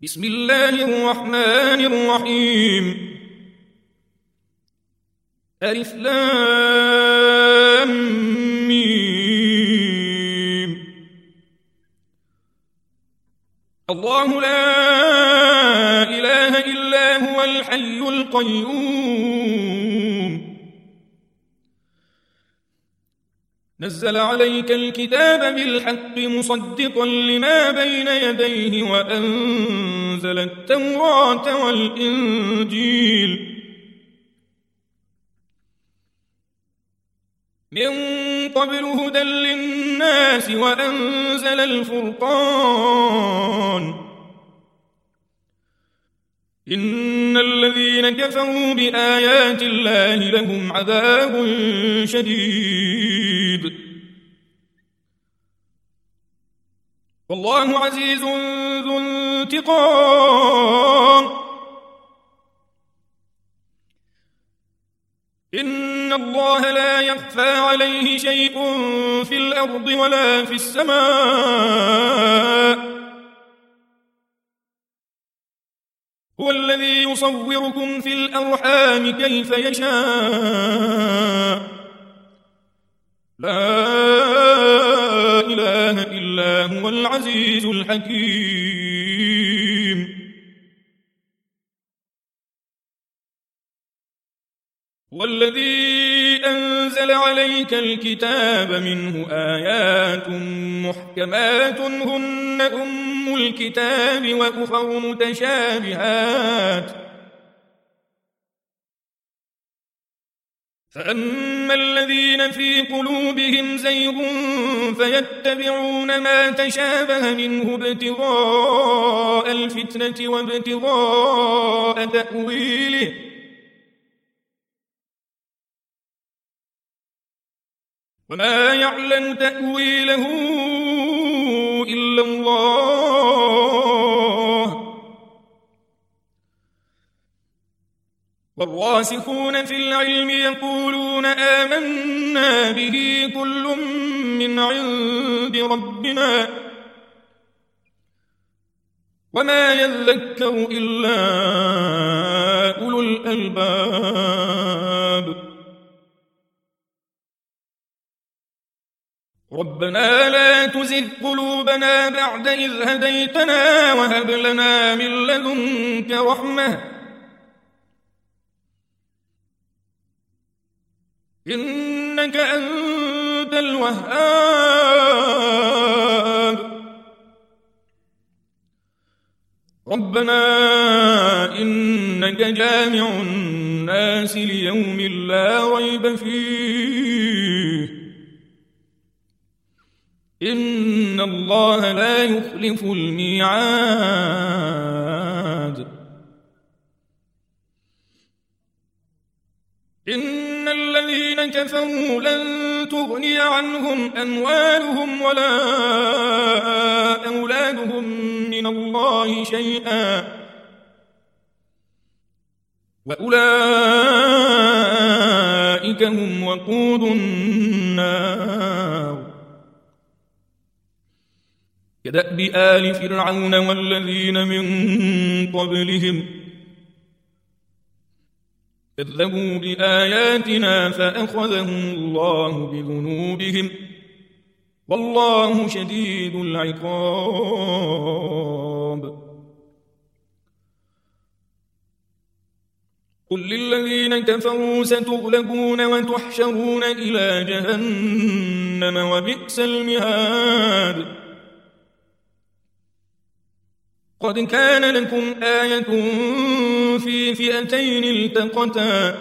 بسم الله الرحمن الرحيم. ألف لام ميم. الله لا إله إلا هو الحي القيوم. نزل عليك الكتاب بالحق مصدقا لما بين يديه وأنزل التوراة والإنجيل من قبل هدى للناس وأنزل الفرقان. إن الذين كفروا بآيات الله لهم عذاب شديد والله عزيز ذو انتقام. إن الله لا يخفى عليه شيء في الأرض ولا في السماء. هو الذي يصوركم في الأرحام كيف يشاء. لا إله إلا هو العزيز الحكيم. والذي أنزل عليك الكتاب منه آيات محكمات هن أم الكتاب وأخر متشابهات. فأما الذين في قلوبهم زيغ فيتبعون ما تشابه منه ابتغاء الفتنة وابتغاء تأويله وما يعلم تأويله إلا الله. والراسخون في العلم يقولون آمنا به كل من عند ربنا وما يذكر إلا أولو الألباب. ربنا لا تزغ قلوبنا بعد إذ هديتنا وهب لنا من لدنك رحمة إنك أنت الوهاب. ربنا إنك جامع الناس ليوم لا ريب فيه إن الله لا يخلف الميعاد. إن الذين كفروا لن تغني عنهم أموالهم ولا أولادهم من الله شيئا وأولئك هم وقود النار. كدأب آل فرعون والذين من قبلهم كذبوا بآياتنا فأخذهم الله بذنوبهم والله شديد العقاب. قل للذين كفروا ستغلبون وتحشرون إلى جهنم وبئس المهاد. قد كان لكم آية في فئتين التقتا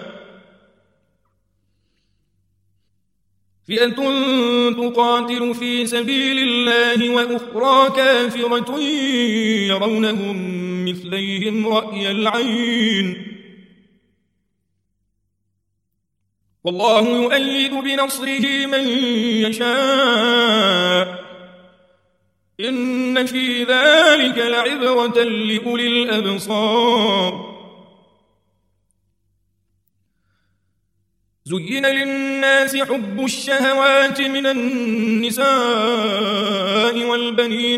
فئة تقاتل في سبيل الله وأخرى كافرة يرونهم مثليهم رأي العين والله يؤيد بنصره من يشاء إن في ذلك لعبرة لأولي الأبصار. زين للناس حب الشهوات من النساء والبنين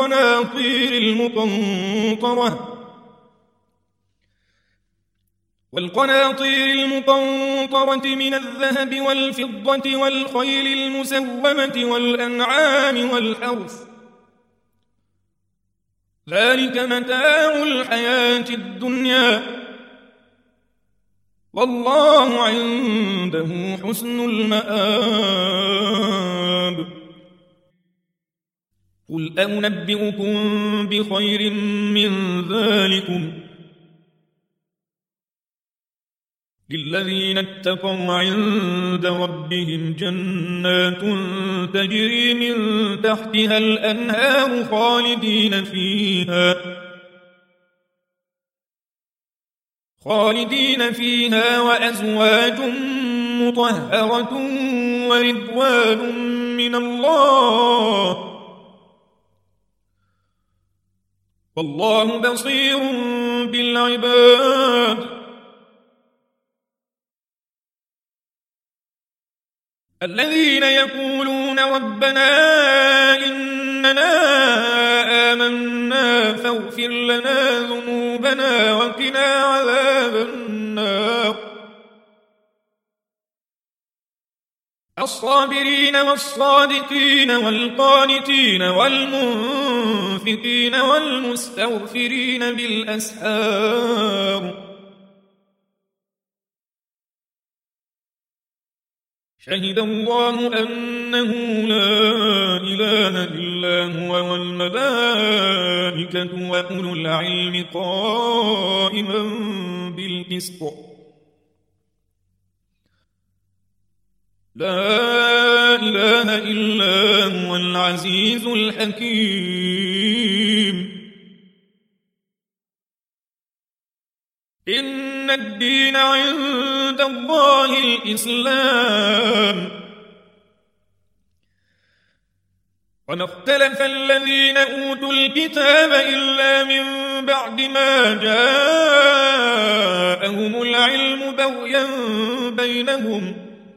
والقناطير المقنطرة من الذهب والفضة والخيل المسومة والأنعام والحرث، ذلك متاع الحياة الدنيا، والله عنده حسن المآب. قل أنبئكم بخير من ذلكم للذين اتقوا عند ربهم جنات تجري من تحتها الأنهار خالدين فيها وأزواج مطهرة ورضوان من الله، والله بصير بالعباد. الذين يقولون ربنا إننا آمنا فاغفر لنا ذنوبنا وقنا عذاب النار، الصابرين والصادقين والقانتين والمنفقين والمستغفرين بالأسحار، شهد الله أنه لا إله إلا هو والملائكة وأولو العلم قائما بالقسط، لا إله إلا هو العزيز الحكيم. إن الدين عند الله الإسلام، وما اختلف الذين أوتوا الكتاب إلا من بعد ما جاءهم العلم بغيا بينهم،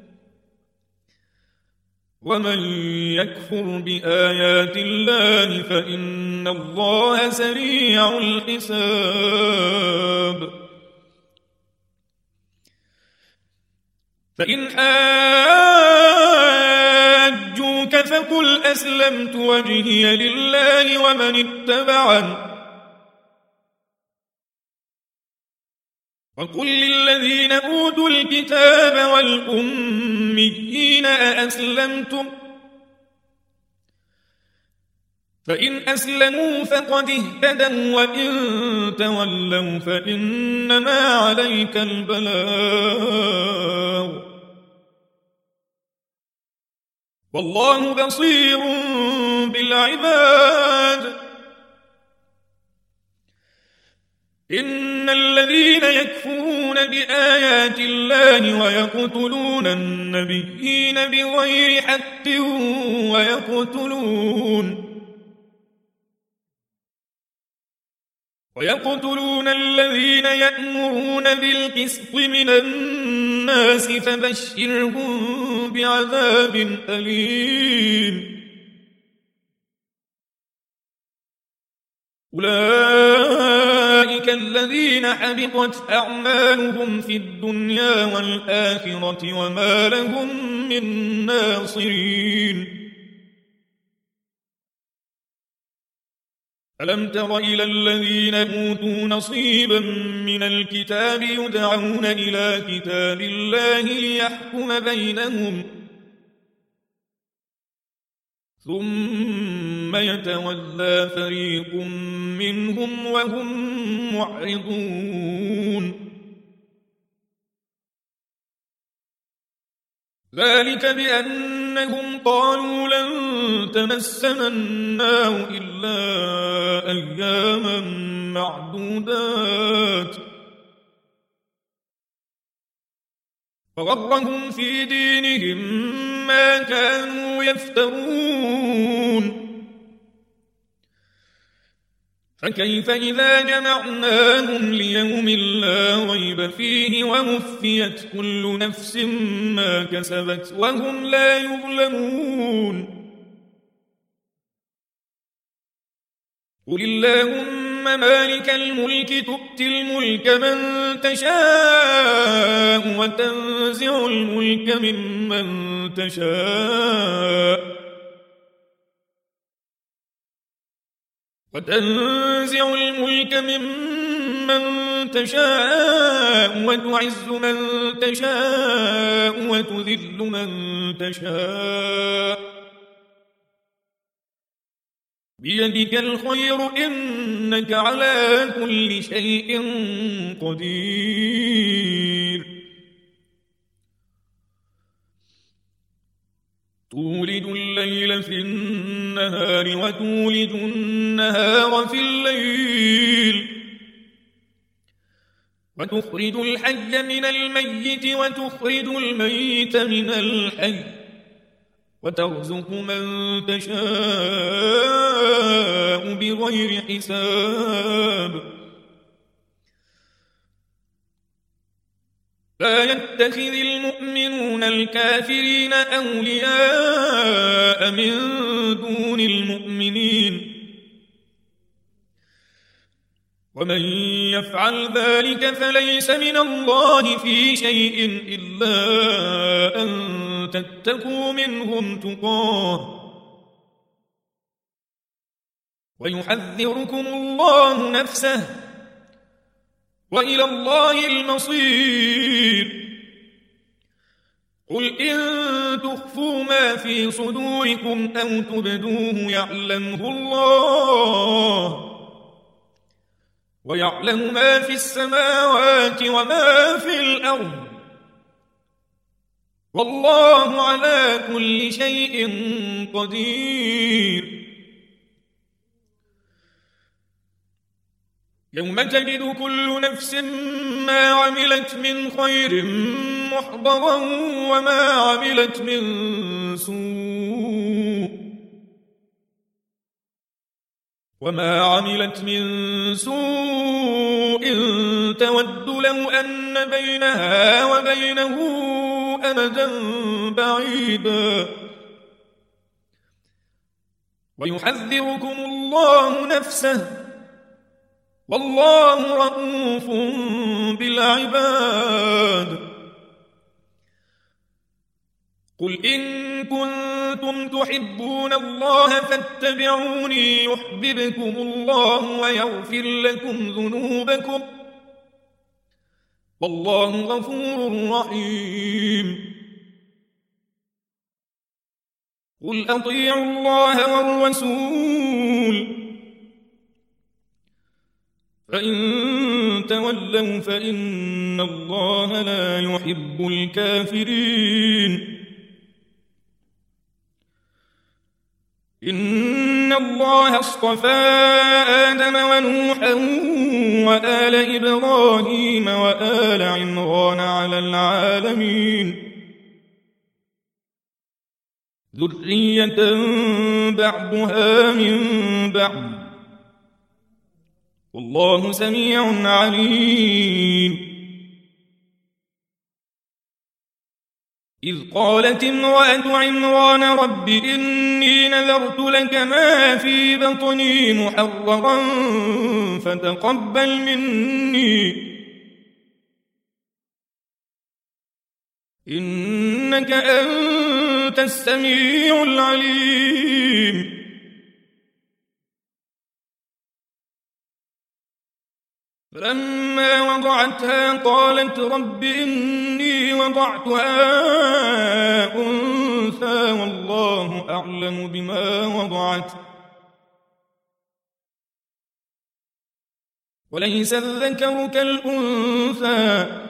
ومن يكفر بآيات الله فإن الله سريع الحساب. فإن حاجوك فقل أسلمت وجهي لله ومن اتبعني، وقل للذين أوتوا الكتاب والأميين أأسلمتم، فإن أسلموا فقد اهتدوا وإن تولوا فإنما عليك البلاغ، والله بصير بالعباد. إن الذين يكفرون بآيات الله ويقتلون النبيين بغير حق ويقتلون الذين يأمرون بالقسط من الناس فبشرهم بعذاب أليم. أولئك الذين حبطت أعمالهم في الدنيا والآخرة وما لهم من ناصرين. ألم تر إلى الذين أوتوا نصيبا من الكتاب يدعون إلى كتاب الله ليحكم بينهم ثم يتولى فريق منهم وهم معرضون. ذلك بأنهم قالوا لن تمسنا النار إلا أياما معدودات وغرهم في دينهم ما كانوا يفترون. فكيف إذا جمعناهم ليوم لا ريب فيه ووفيت كل نفس ما كسبت وهم لا يظلمون. قل اللهم مالك الملك تؤتي الملك من تشاء وتنزع الملك ممن تشاء وتعز من تشاء وتذل من تشاء بيدك الخير إنك على كل شيء قدير. تولد الليل في النهار وتولد النهار في الليل وتخرج الحي من الميت وتخرج الميت من الحي وترزق من تشاء بغير حساب. لا يتخذ المؤمنون الكافرين أولياء من دون المؤمنين ومن يفعل ذلك فليس من الله في شيء إلا أن تتقوا منهم تقاه ويحذركم الله نفسه وإلى الله المصير. قل إن تخفوا ما في صدوركم أو تبدوه يعلمه الله ويعلم ما في السماوات وما في الأرض والله على كل شيء قدير. يوم تجد كل نفس ما عملت من خير محضرا وما عملت من سوء تود لو أن بينها وبينه أمدا بعيدا ويحذركم الله نفسه والله رؤوف بالعباد. قل إن كنتم تحبون الله فاتبعوني يحببكم الله ويغفر لكم ذنوبكم والله غفور رحيم. قل أطيعوا الله والرسول فإن تولوا فإن الله لا يحب الكافرين. إن الله اصطفى آدم ونوحا وآل إبراهيم وآل عمران على العالمين ذرية بعضها من بعض والله سميع عليم. إذ قالت امرأة عمران رب إني نذرت لك ما في بطني محررا فتقبل مني إنك أنت السميع العليم. فلما وضعتها قالت رب إني وضعتها أنثى والله أعلم بما وضعت وليس الذكر كالأنثى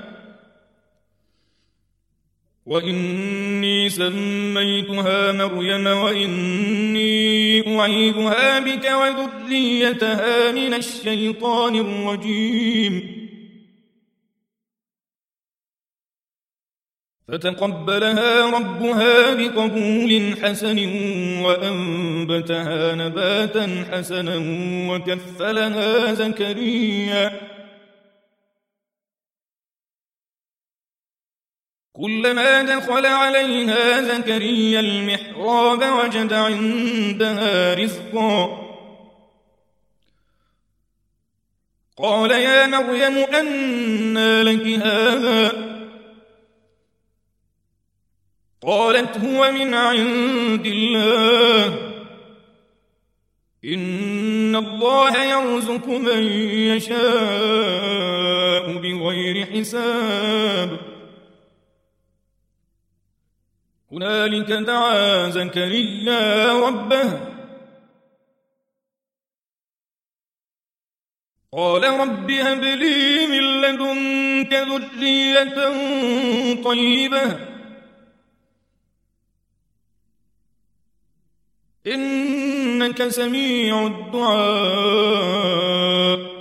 وإني سميتها مريم وإني أعيذها بك وذريتها من الشيطان الرجيم فتقبلها ربها بقبول حسن وأنبتها نباتا حسنا وكفلها زكريا. كلما دخل عليها زكريا المحراب وجد عندها رزقا. قال يا مريم أنى لك هذا؟ قالت هو من عند الله إن الله يرزق من يشاء بغير حساب. هنالك دعا زكريا ربه قال رب هب لي من لدنك ذرية طيبة إنك سميع الدعاء.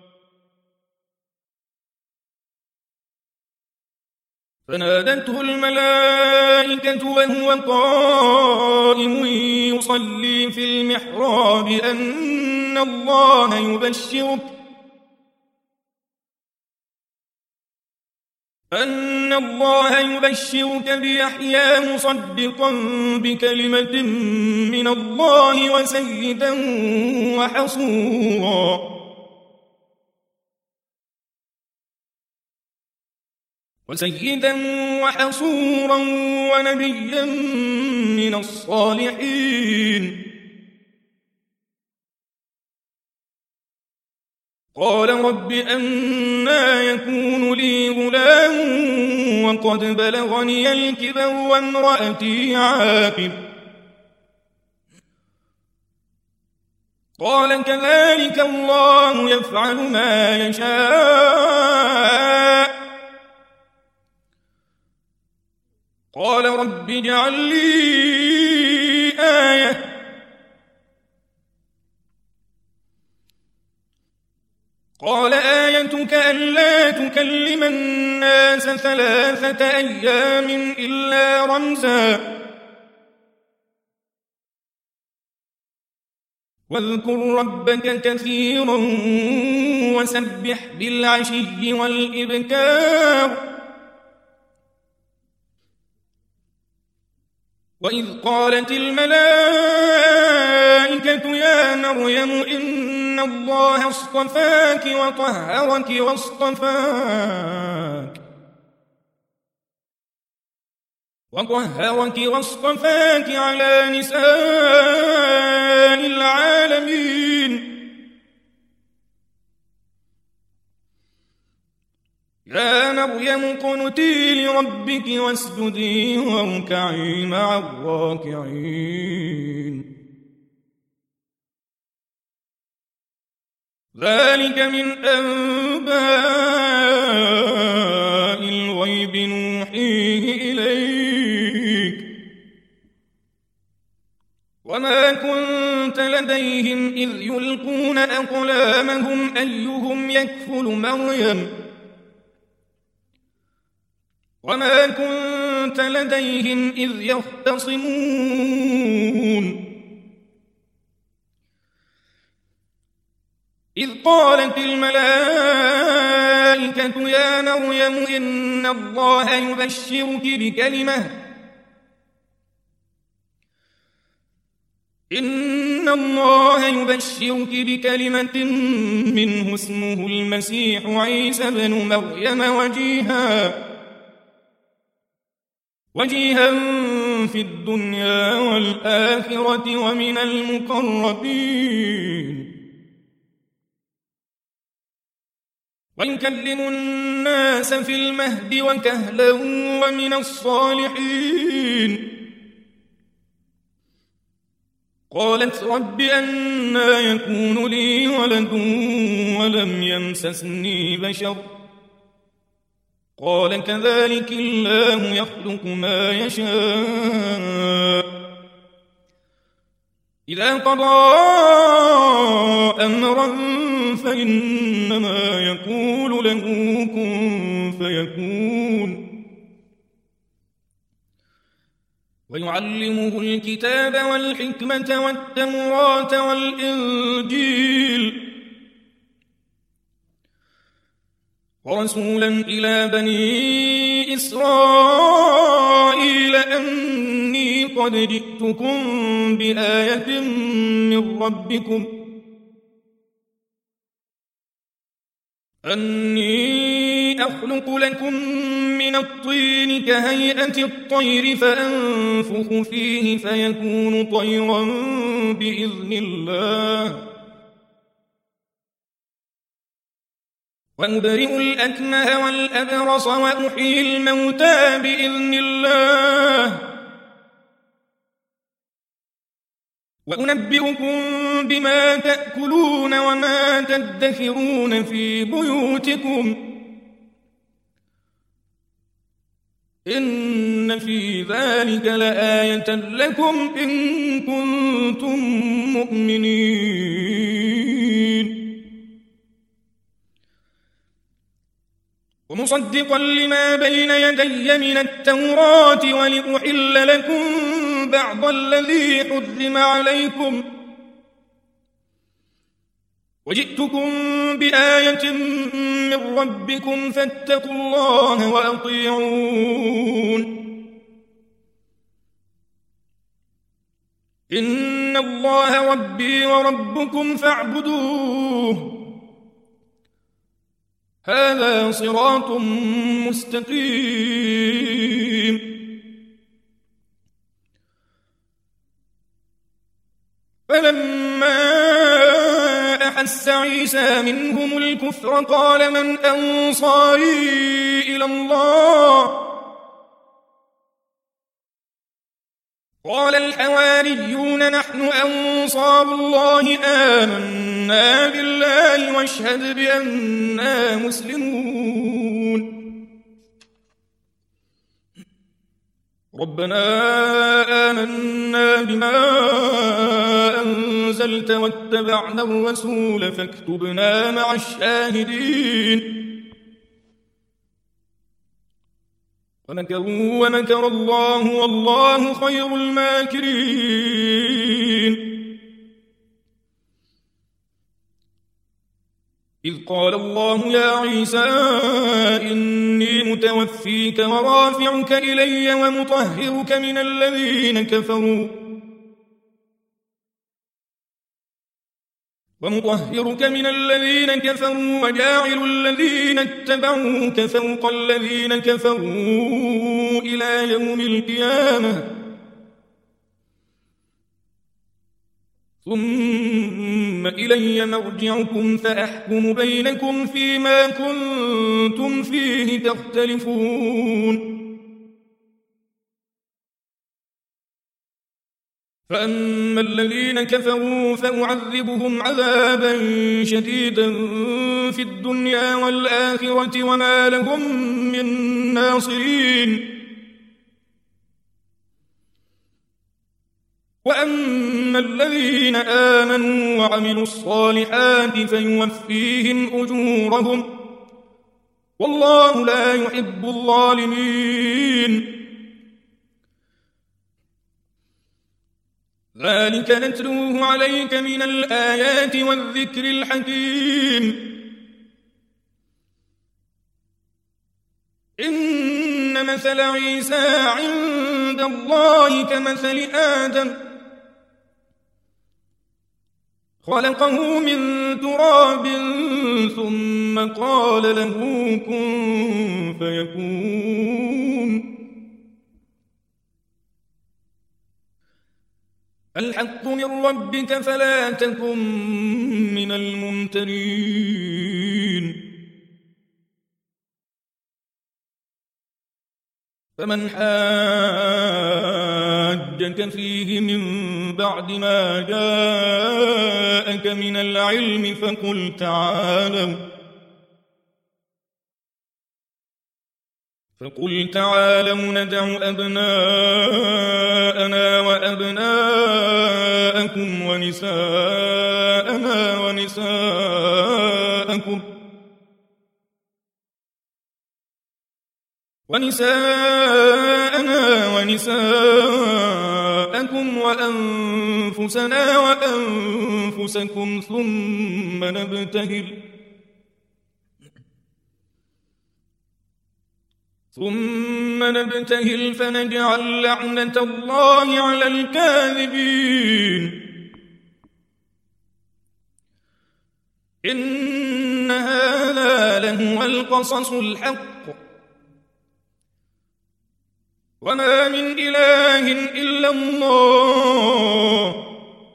فنادته الملائكة وهو قائم يصلي في المحراب أن الله يبشرك بيحيى مصدقا بكلمة من الله وسيدا وحصورا ونبيا من الصالحين. قال رب أنى يكون لي غلام وقد بلغني الكبر وامرأتي عاقر. قال كذلك الله يفعل ما يشاء. قال رب اجعل لي آية قال آيتك ألا تكلم الناس 3 أيام إلا رمزا واذكر ربك كثيرا وسبح بالعشي والإبكار. وإذ قالت الملائكة يا مريم إن الله اصطفاك وطهرك واصطفاك على نساء العالمين. يا مريم اقنتي لربك واسجدي واركعي مع الراكعين. ذلك من أنباء الغيب نوحيه إليك وما كنت لديهم إذ يلقون أقلامهم أيهم يكفل مريم وما كنت لديهم إذ يختصمون. إذ قالت الملائكة يا مريم إن الله يبشرك بكلمة منه اسمه المسيح عيسى بن مريم وجيها في الدنيا والآخرة ومن المقربين ويكلم الناس في المهد وكهلا ومن الصالحين. قالت رب أنى يكون لي ولد ولم يمسسني بشر قال كذلك الله يخلق ما يشاء إذا قضى أمرا فإنما يقول له كن فيكون. ويعلمه الكتاب والحكمة والتوراة والإنجيل ورسولا إلى بني إسرائيل أني قد جئتكم بآية من ربكم أني أخلق لكم من الطين كهيئة الطير فأنفخ فيه فيكون طيرا بإذن الله وأبرئ الأكمه والأبرص وأحيي الموتى بإذن الله وأنبئكم بما تأكلون وما تدخرون في بيوتكم إن في ذلك لآية لكم إن كنتم مؤمنين ومصدقا لما بين يدي من التوراة ولأحل لكم بعض الذي حرم عليكم وجئتكم بآية من ربكم فاتقوا الله وأطيعون إن الله ربي وربكم فاعبدوه هذا صراط مستقيم فلما أحس عيسى منهم الكفر قال من أنصاري إلى الله قال الحواريون نحن أنصار الله آمنا بالله واشهد بأننا مسلمون ربنا آمنا بما أنزلت واتبعنا الرسول فاكتبنا مع الشاهدين ومكروا ومكر الله والله خير الماكرين إذ قال الله يا عيسى إني متوفيك ورافعك إلي ومطهرك من الذين كفروا وجاعل الذين اتبعوك فوق الذين كفروا إلى يوم القيامة ثم إلي مرجعكم فأحكم بينكم فيما كنتم فيه تختلفون فأما الذين كفروا فأعذبهم عذابا شديدا في الدنيا والآخرة وما لهم من ناصرين وأما الذين آمنوا وعملوا الصالحات فيوفيهم أجورهم والله لا يحب الظالمين ذلك نتلوه عليك من الآيات والذكر الحكيم إن مثل عيسى عند الله كمثل آدم خلقه من تراب ثم قال له كن فيكون الحق من ربك فلا تكن من الممترين فمن حاجك فيه من بعد ما جاءك من العلم فقل تعالوا ندع أبناءنا وأبناءكم ونساءنا ونساءكم ونساءنا ونساءكم وأنفسنا وأنفسكم ثم نبتهل فنجعل لعنة الله على الكاذبين إن هذا لهو القصص الحق وما من إله إلا الله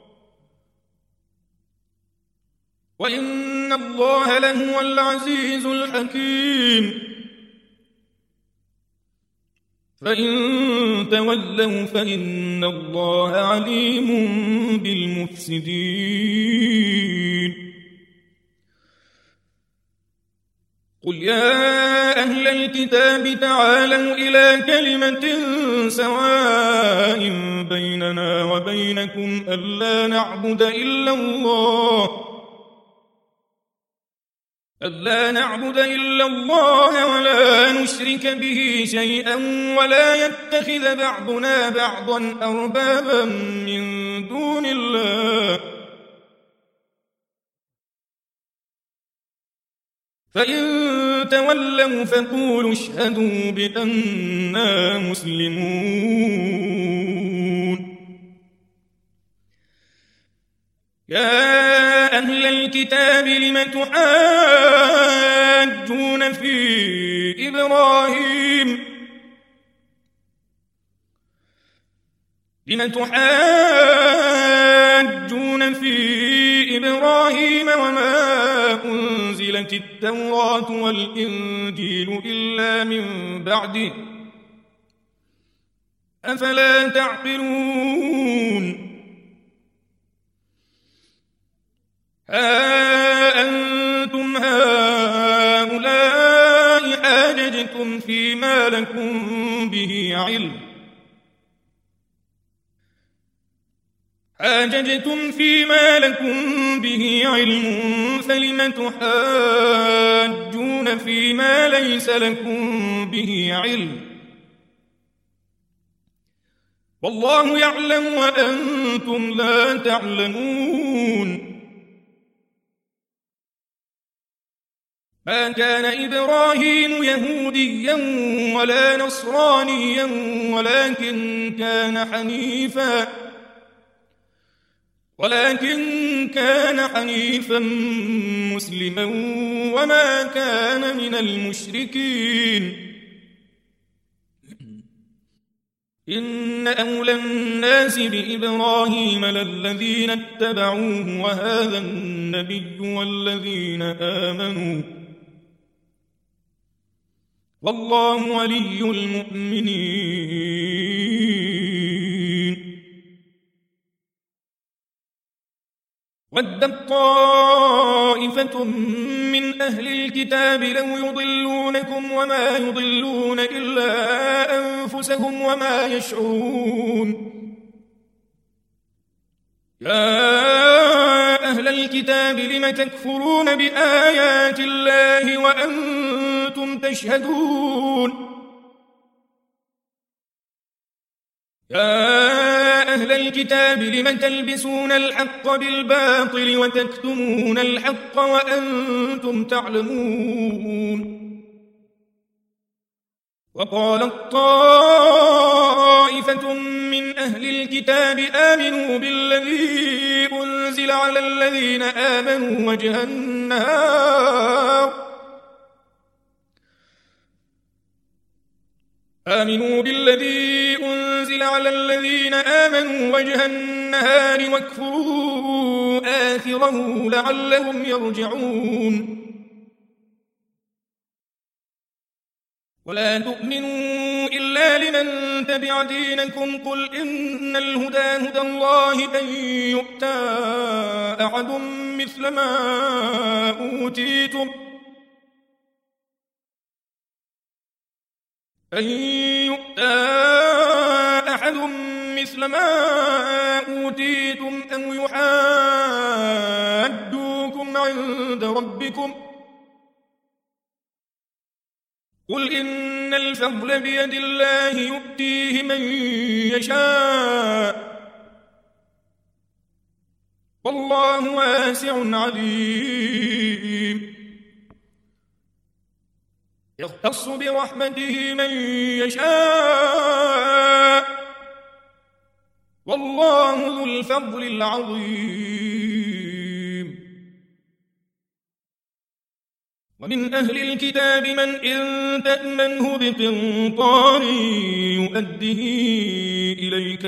وإن الله لهو العزيز الحكيم فإن تولوا فإن الله عليم بالمفسدين قل يا أهل الكتاب تعالوا إلى كلمة سواء بيننا وبينكم ألا نعبد إلا الله ولا نشرك به شيئا ولا يتخذ بعضنا بعضا أربابا من دون الله فإن تولوا فقولوا اشهدوا بأننا مسلمون يا أهل الكتاب لم تحاجون في إبراهيم وما أنزلت التوراة والإنجيل إلا من بعده أفلا تعقلون ها أنتم هؤلاء حاججتم فيما لكم به علم فلم تحاجون فيما ليس لكم به علم والله يعلم وأنتم لا تعلمون ما كان إبراهيم يهوديا ولا نصرانيا ولكن كان حنيفا مسلما وما كان من المشركين إن أولى الناس بإبراهيم للذين اتبعوه وهذا النبي والذين آمنوا والله ولي المؤمنين ودت طائفة من أهل الكتاب لو يضلونكم وما يضلون إلا أنفسهم وما يشعرون يا أهل الكتاب لم تكفرون بآيات الله وأنتم تشهدون يا أهل الكتاب لم تلبسون الحق بالباطل وتكتمون الحق وأنتم تعلمون وقالت طائفة من أهل الكتاب آمنوا بالذي أنزل على الذين آمنوا وجه النهار واكفروا آخره لعلهم يرجعون ولا تؤمنوا إلا لمن تبع دينكم قل إن الهدى هدى الله أن يؤتى أحد مثل ما أوتيتم أو يحاجوكم عند ربكم قل إن الفضل بيد الله يؤتيه من يشاء والله واسع عليم يختص برحمته من يشاء والله ذو الفضل العظيم ومن أهل الكتاب من إن تأمنه بقنطار يؤده إليك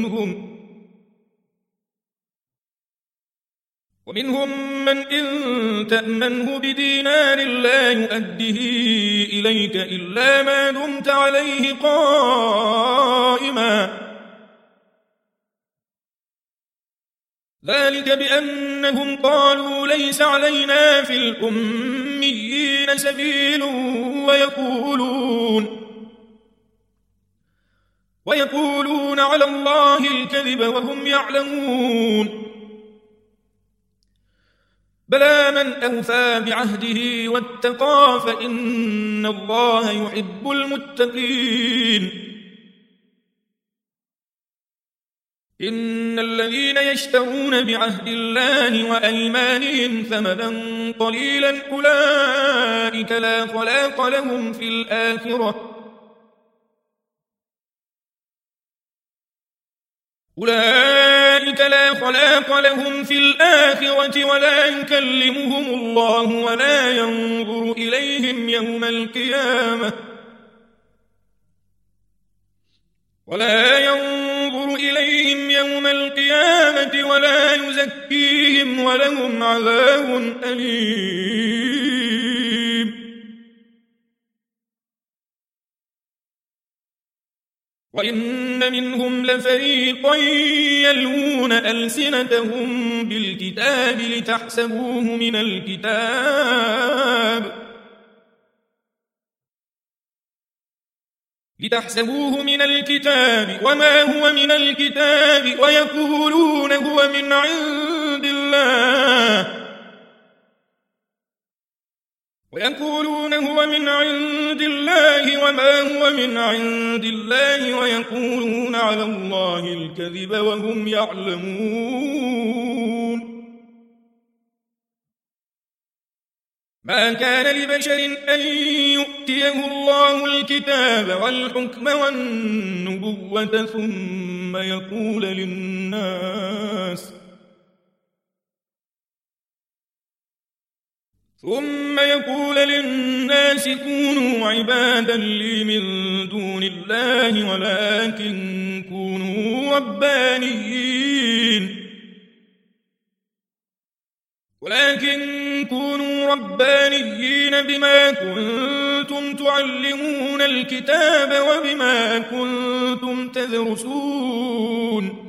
ومنهم من إن تأمنه بدينار لا يؤده إليك إلا ما دمت عليه قائما ذلك بأنهم قالوا ليس علينا في الأميين سبيل ويقولون على الله الكذب وهم يعلمون بلى من أوفى بعهده واتقى فإن الله يحب المتقين إن الذين يشترون بعهد الله وأيمانهم ثمنا قليلا أولئك لا خلاق لهم في الآخرة ولا يكلمهم الله ولا ينظر إليهم يوم القيامة ولا يزكيهم ولهم عذاب أليم وإن منهم لفريقا يلوون ألسنتهم بالكتاب لتحسبوه من الكتاب وما هو من الكتاب ويقولون هو من عند الله وما هو من عند الله ويقولون على الله الكذب وهم يعلمون ما كان لبشر أن يؤتيه الله الكتاب والحكم والنبوة ثم يقول للناس كونوا عبادا لي من دون الله ولكن كونوا ربانيين بما كنتم تعلمون الكتاب وبما كنتم تدرسون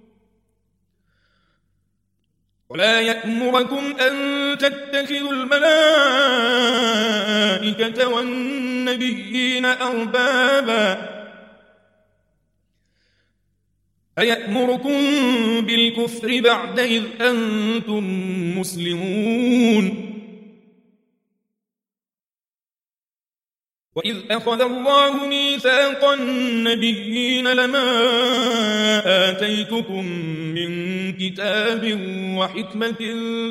ولا يأمركم أن تتخذوا الملائكة والنبيين أربابا أيأمركم بالكفر بعد إذ أنتم مسلمون وإذ أخذ الله ميثاق النبيين لما آتيتكم من كتاب وحكمة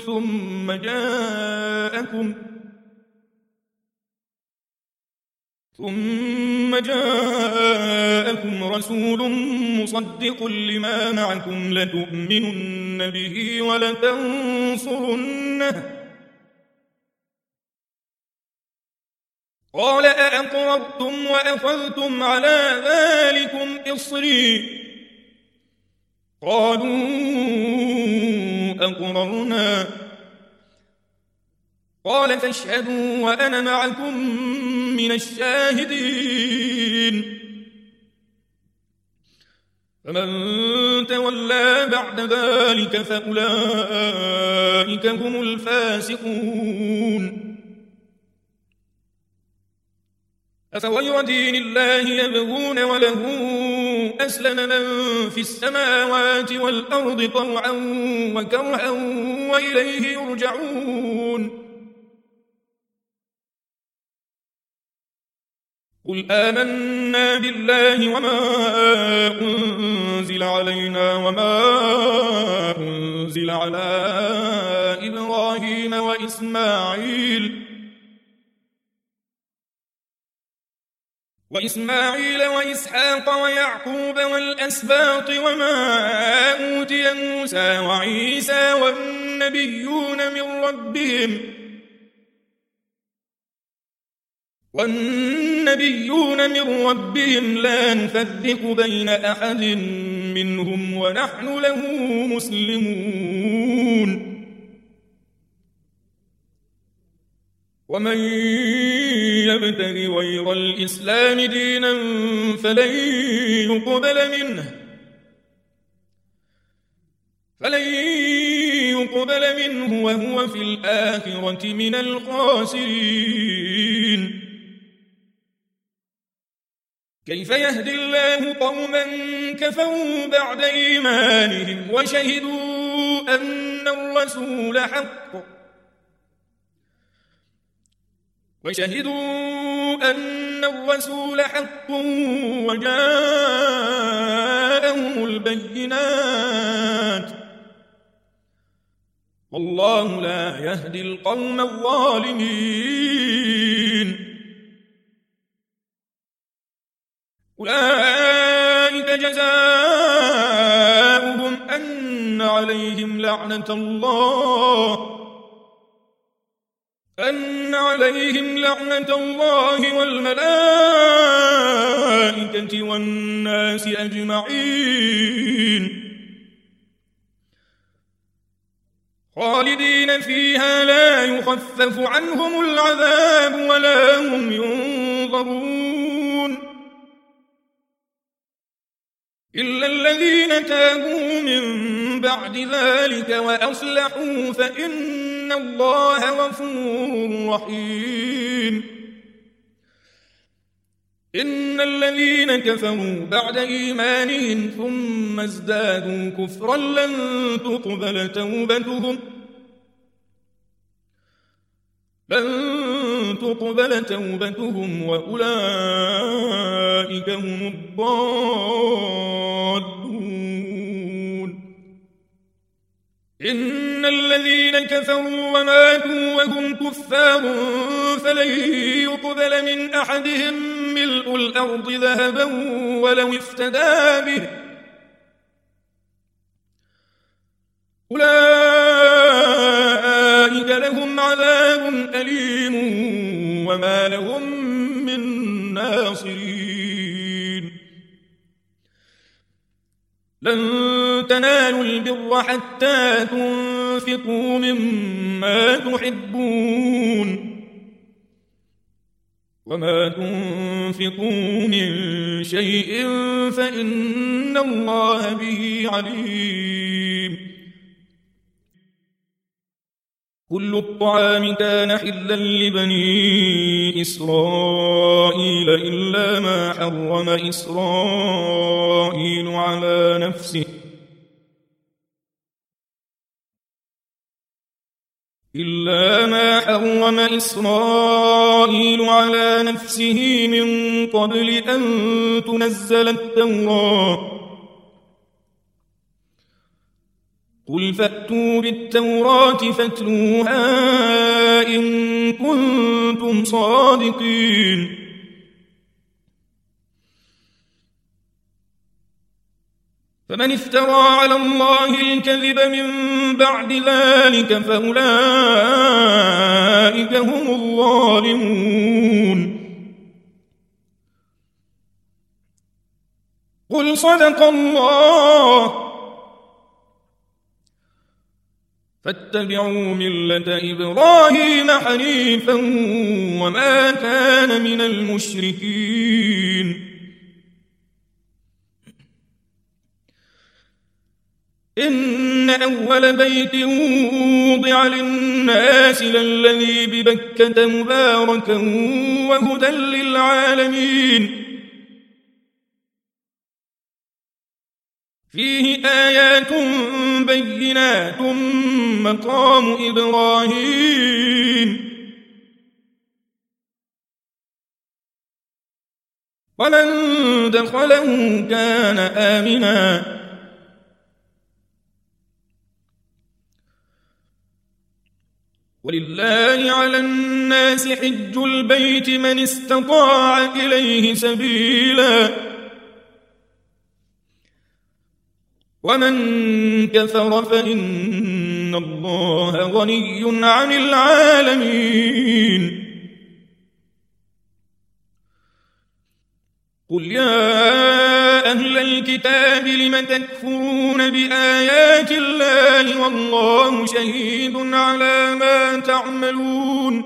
ثم جاءكم رسول مصدق لما معكم لتؤمنن به ولتنصرنه قال أأقررتم وأخذتم على ذلكم إصري قالوا أقررنا قال فاشهدوا وأنا معكم من الشاهدين فمن تولى بعد ذلك فأولئك هم الفاسقون أفغير دين الله يبغون وله أسلم من في السماوات والأرض طوعا وكرها وإليه يرجعون قل آمنا بالله وما أنزل علينا وما أنزل على إبراهيم وإسماعيل وإسحاق ويعقوب والأسباط وما أوتي موسى وعيسى والنبيون من ربهم لا نفرق بين أحد منهم ونحن له مسلمون ومن يبتغ غير الإسلام دينا فلن يقبل منه وهو في الآخرة من الخاسرين. كيف يهدي الله قوما كفروا بعد إيمانهم وشهدوا أن الرسول حق وجاءهم البينات والله لا يهدي القوم الظالمين. أولئك جزاؤهم أن عليهم لعنة الله والملائكة والناس أجمعين خالدين فيها لا يخفف عنهم العذاب ولا هم ينظرون إلا الذين تابوا من بعد ذلك وأصلحوا فإن الله غفور رحيم. إن الذين كفروا بعد إيمانهم ثم ازدادوا كفرا لن تقبل توبتهم وأولئك هم الضالون. إن الذين كفروا وماتوا وهم كفار فلن يقبل من أحدهم ملء الأرض ذهبا ولو افتدى به أولئك لهم عذاب أليم وما لهم من ناصرين. لن تنالوا البر حتى تنفقوا مما تحبون وما تنفقوا من شيء فإن الله به عليم. كل الطعام كان حلا لبني إسرائيل إلا ما حرم إسرائيل على نفسه من قبل أن تنزل التوراة. قل فأتوا بالتوراة فاتلوها إن كنتم صادقين. فمن افترى على الله الكذب من بعد ذلك فأولئك هم الظالمون. قل صدق الله فاتبعوا ملة إبراهيم حنيفا وما كان من المشركين. إن أول بيت وضع للناس للذي ببكة مباركا وهدى للعالمين فيه آيات بينات مقام إبراهيم ومن دخله كان آمنا ولله على الناس حج البيت من استطاع إليه سبيلا ومن كفر فإن الله غني عن العالمين قل يا أهل الكتاب لم تكفرون بآيات الله والله شهيد على ما تعملون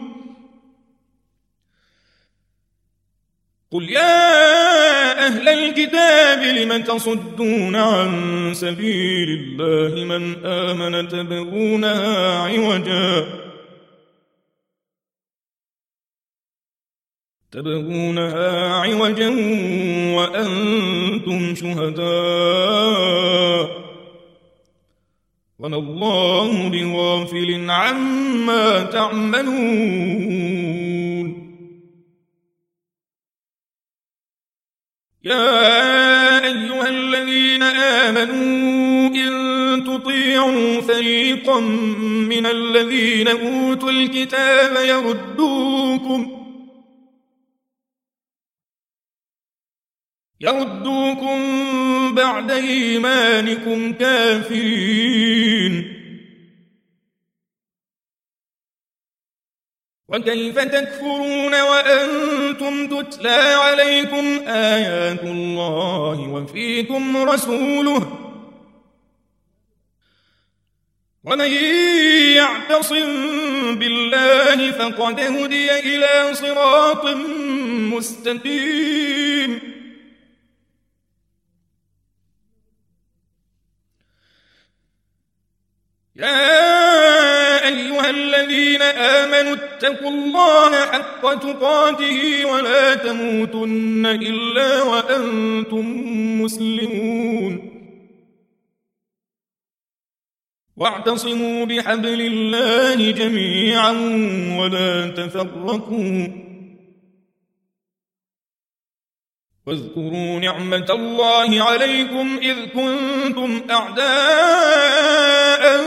قل يا أهل الكتاب لم تصدون عن سبيل الله من آمن تبغونها عوجا وأنتم شهداء وما الله بغافل عما تعملون يا أيها الذين آمنوا إن تطيعوا فريقا من الذين أوتوا الكتاب يردوكم بعد إيمانكم كافرين وكيف تكفرون وأنتم تتلى عليكم آيات الله وفيكم رسوله ومن يعتصم بالله فقد هدي إلى صراط مستقيم يا أيها الذين آمنوا اتقوا الله حق تقاته ولا تموتن إلا وأنتم مسلمون واعتصموا بحبل الله جميعا ولا تفرقوا واذكروا نعمة الله عليكم إذ كنتم أعداء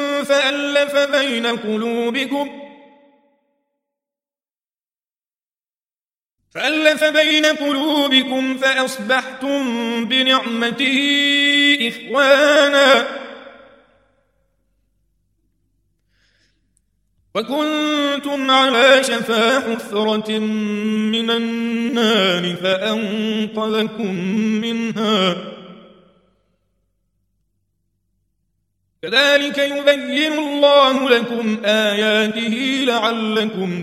فألف بين قلوبكم فأصبحتم بنعمته إخوانا وكنتم على شفا حفرة من النار فأنقذكم منها كذلك يبين الله لكم آياته لعلكم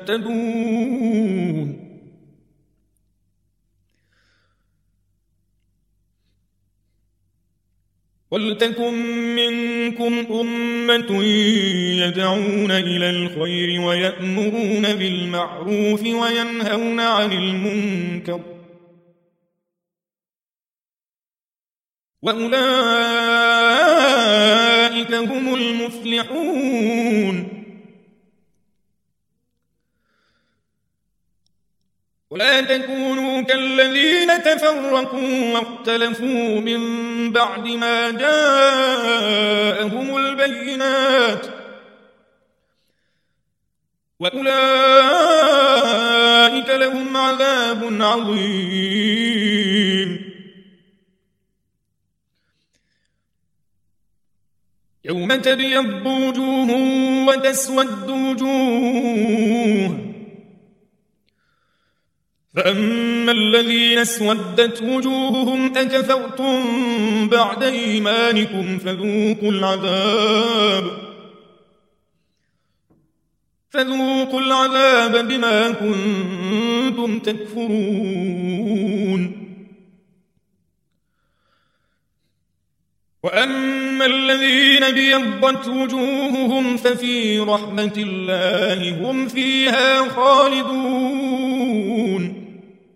تهتدون ولتكن منكم أمة يدعون إلى الخير ويأمرون بالمعروف وينهون عن المنكر وأولئك هم المفلحون ولا تكونوا كالذين تفرقوا واختلفوا من بعد ما جاءهم البينات وأولئك لهم عذاب عظيم يوم تبيض وجوه وتسود وجوه فأما الذين اسودت وجوههم أكفرتم بعد إيمانكم فذوقوا العذاب بما كنتم تكفرون وأما الذين بيضت وجوههم ففي رحمة الله هم فيها خالدون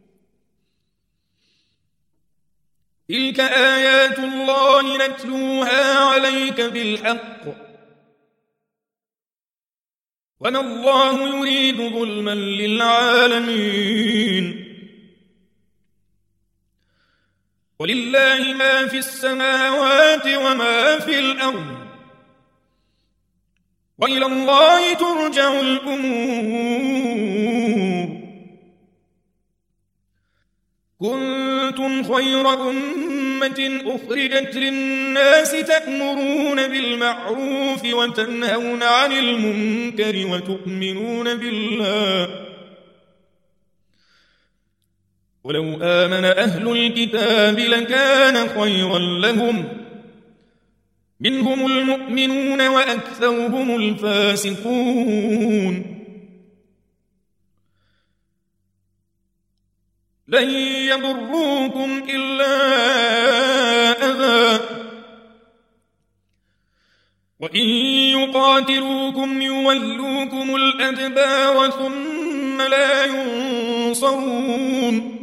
تلك آيات الله نتلوها عليك بالحق وما الله يريد ظلما للعالمين ولله ما في السماوات وما في الأرض وإلى الله ترجع الأمور. كنتم خير أمة أخرجت للناس تأمرون بالمعروف وتنهون عن المنكر وتؤمنون بالله. ولو آمن أهل الكتاب لكان خيرا لهم منهم المؤمنون وأكثرهم الفاسقون. لن يضروكم إلا أذى وإن يقاتلوكم يولوكم الأدبار ثم لا ينصرون.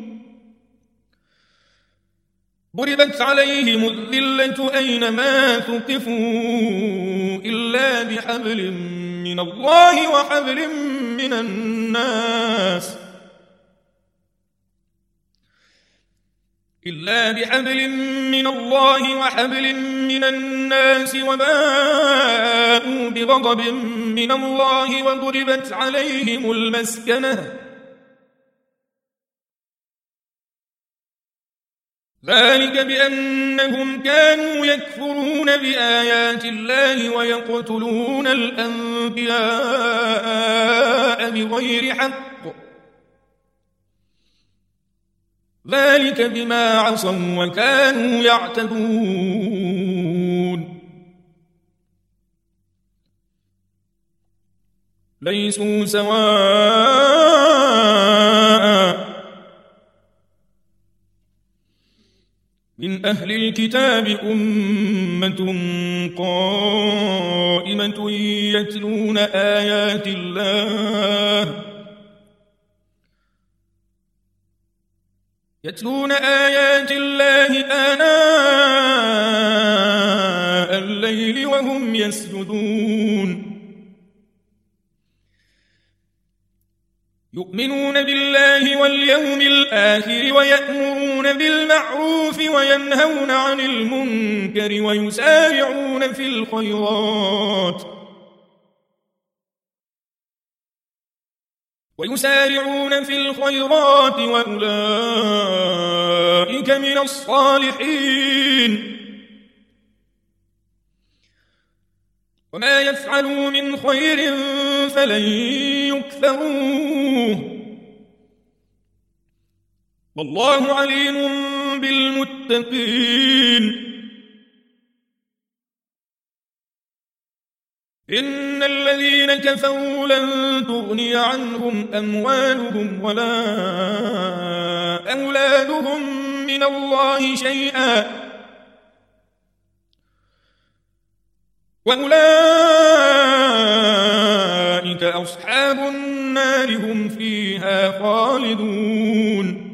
ضربت عليهم الذلة أينما ثقفوا إلا بحبل من الله وحبل من الناس وباءوا بغضب من الله وضربت عليهم المسكنة ذلك بأنهم كانوا يكفرون بآيات الله ويقتلون الأنبياء بغير حق ذلك بما عصوا وكانوا يعتدون. ليسوا سواء من أهل الكتاب أمة قائمة يتلون آيات الله آناء الليل وهم يسجدون. يؤمنون بالله واليوم الآخر ويأمرون بالمعروف وينهون عن المنكر ويسارعون في الخيرات وأولئك من الصالحين. وما يفعلوا من خير فلن يكفروه والله عليم بالمتقين. إن الذين كفروا لن تغني عنهم أموالهم ولا أولادهم من الله شيئا وأولئك أصحاب النار هم فيها خالدون.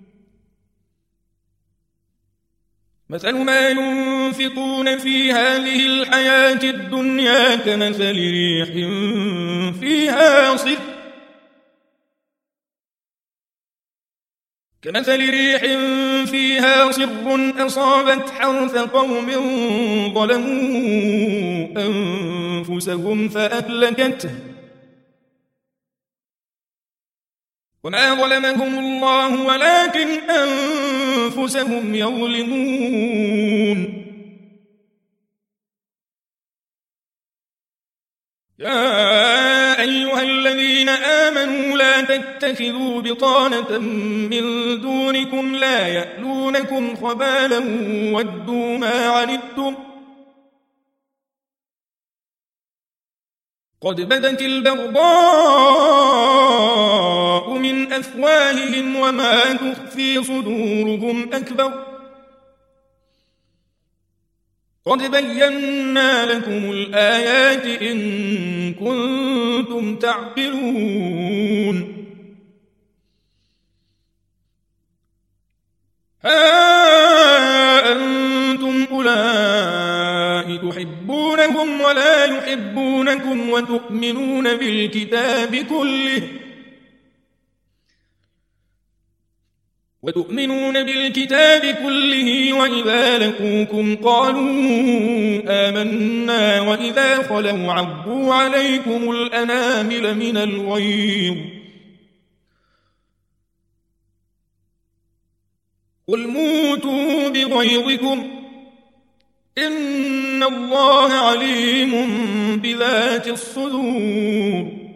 مثل ما ينفقون في هذه الحياة الدنيا كمثل ريح فيها صر أصابت حرث قوم ظلموا أنفسهم فأهلكته وما ظلمهم الله ولكن أنفسهم يظلمون. يا أيها الذين آمنوا لا تتخذوا بطانة من دونكم لا يألونكم خبالا ودوا ما عنتم قد بدت البغضاء من أفواههم وما تخفي صدورهم أكبر قد بينا لكم الآيات إن كنتم تعقلون. ها أنتم أولئك تحبونهم ولا يحبونكم وتؤمنون بالكتاب كله وتؤمنون بالكتاب كله وإذا لقوكم قالوا آمنا وإذا خلوا عضوا عليكم الأنامل من الغيظ قل موتوا بغيظكم إن الله عليم بذات الصدور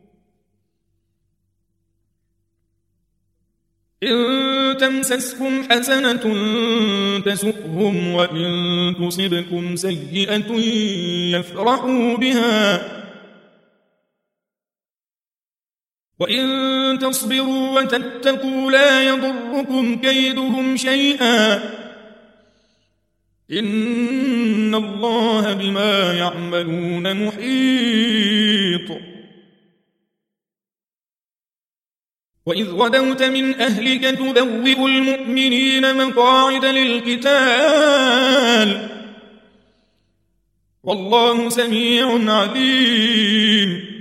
إن تمسسكم حسنة تسؤهم وإن تصبكم سيئة يفرحوا بها وإن تصبروا وتتقوا لا يضركم كيدهم شيئا إن الله بما يعملون محيط وإذ غدوت من أهلك تبوئ المؤمنين مقاعد للقتال والله سميع عليم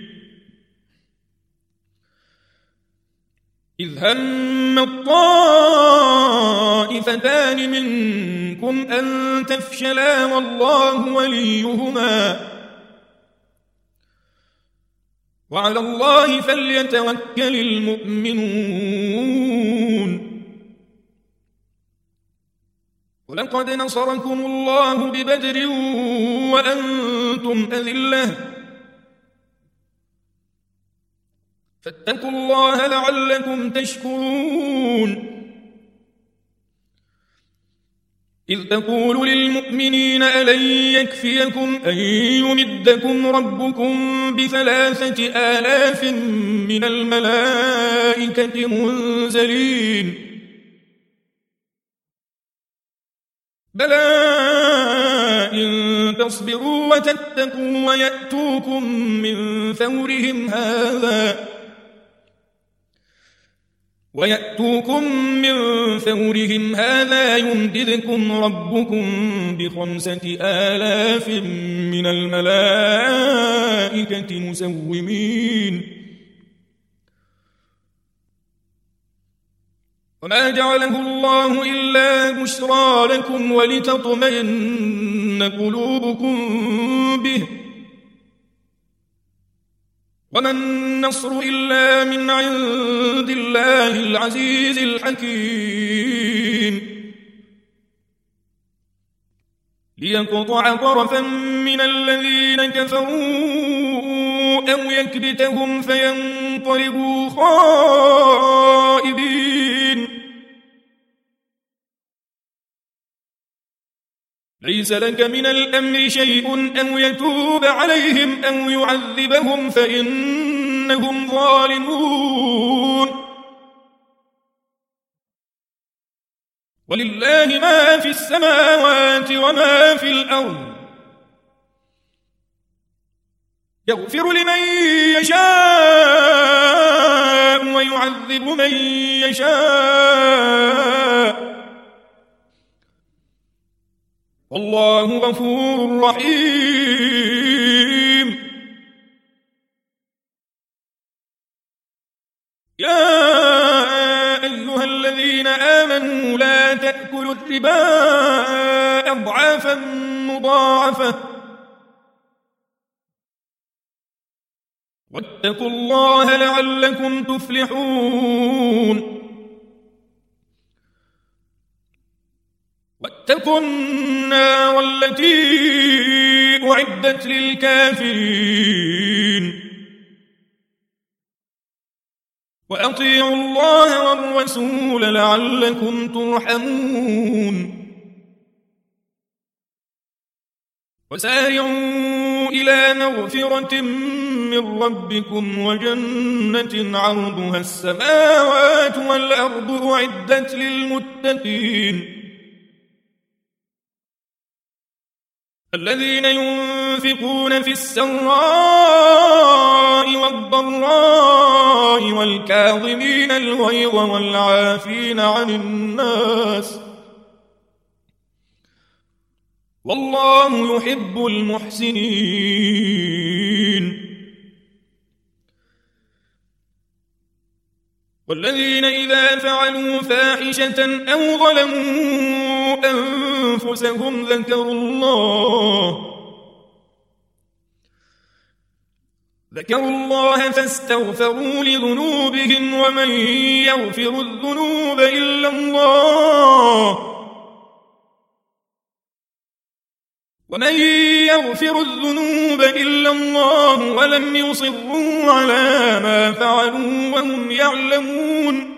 إذ هم الطائفتان منكم أن تفشلا والله وليهما وعلى الله فليتوكل المؤمنون ولقد نصركم الله ببدر وأنتم أذلة فاتقوا الله لعلكم تشكرون إذ تقول للمؤمنين ألن يكفيكم أن يمدكم ربكم ب3,000 من الملائكة منزلين بلى إن تصبروا وتتقوا ويأتوكم من فورهم هذا يمددكم ربكم ب5,000 من الملائكة مسومين وما جعله الله إلا بشرى لكم ولتطمئن قلوبكم به وما النصر إلا من عند الله العزيز الحكيم ليقطع طرفا من الذين كفروا أو يكبتهم فينقلبوا خائبين ليس لك من الأمر شيء أو يتوب عليهم أو يعذبهم فإنهم ظالمون ولله ما في السماوات وما في الأرض يغفر لمن يشاء ويعذب من يشاء والله غفور رحيم يا أيها الذين آمنوا لا تأكلوا الربا أضعافا مضاعفة واتقوا الله لعلكم تفلحون واتقوا النار التي أعدت للكافرين وأطيعوا الله والرسول لعلكم ترحمون وسارعوا إلى مغفرة من ربكم وجنة عرضها السماوات والأرض أعدت للمتقين الذين ينفقون في السراء والضراء والكاظمين الغيظ والعافين عن الناس والله يحب المحسنين والذين إذا فعلوا فاحشة أو ظلموا أنفسهم ذكروا الله فاستغفروا لذنوبهم ومن يغفر الذنوب إلا الله ولم يصروا على ما فعلوا وهم يعلمون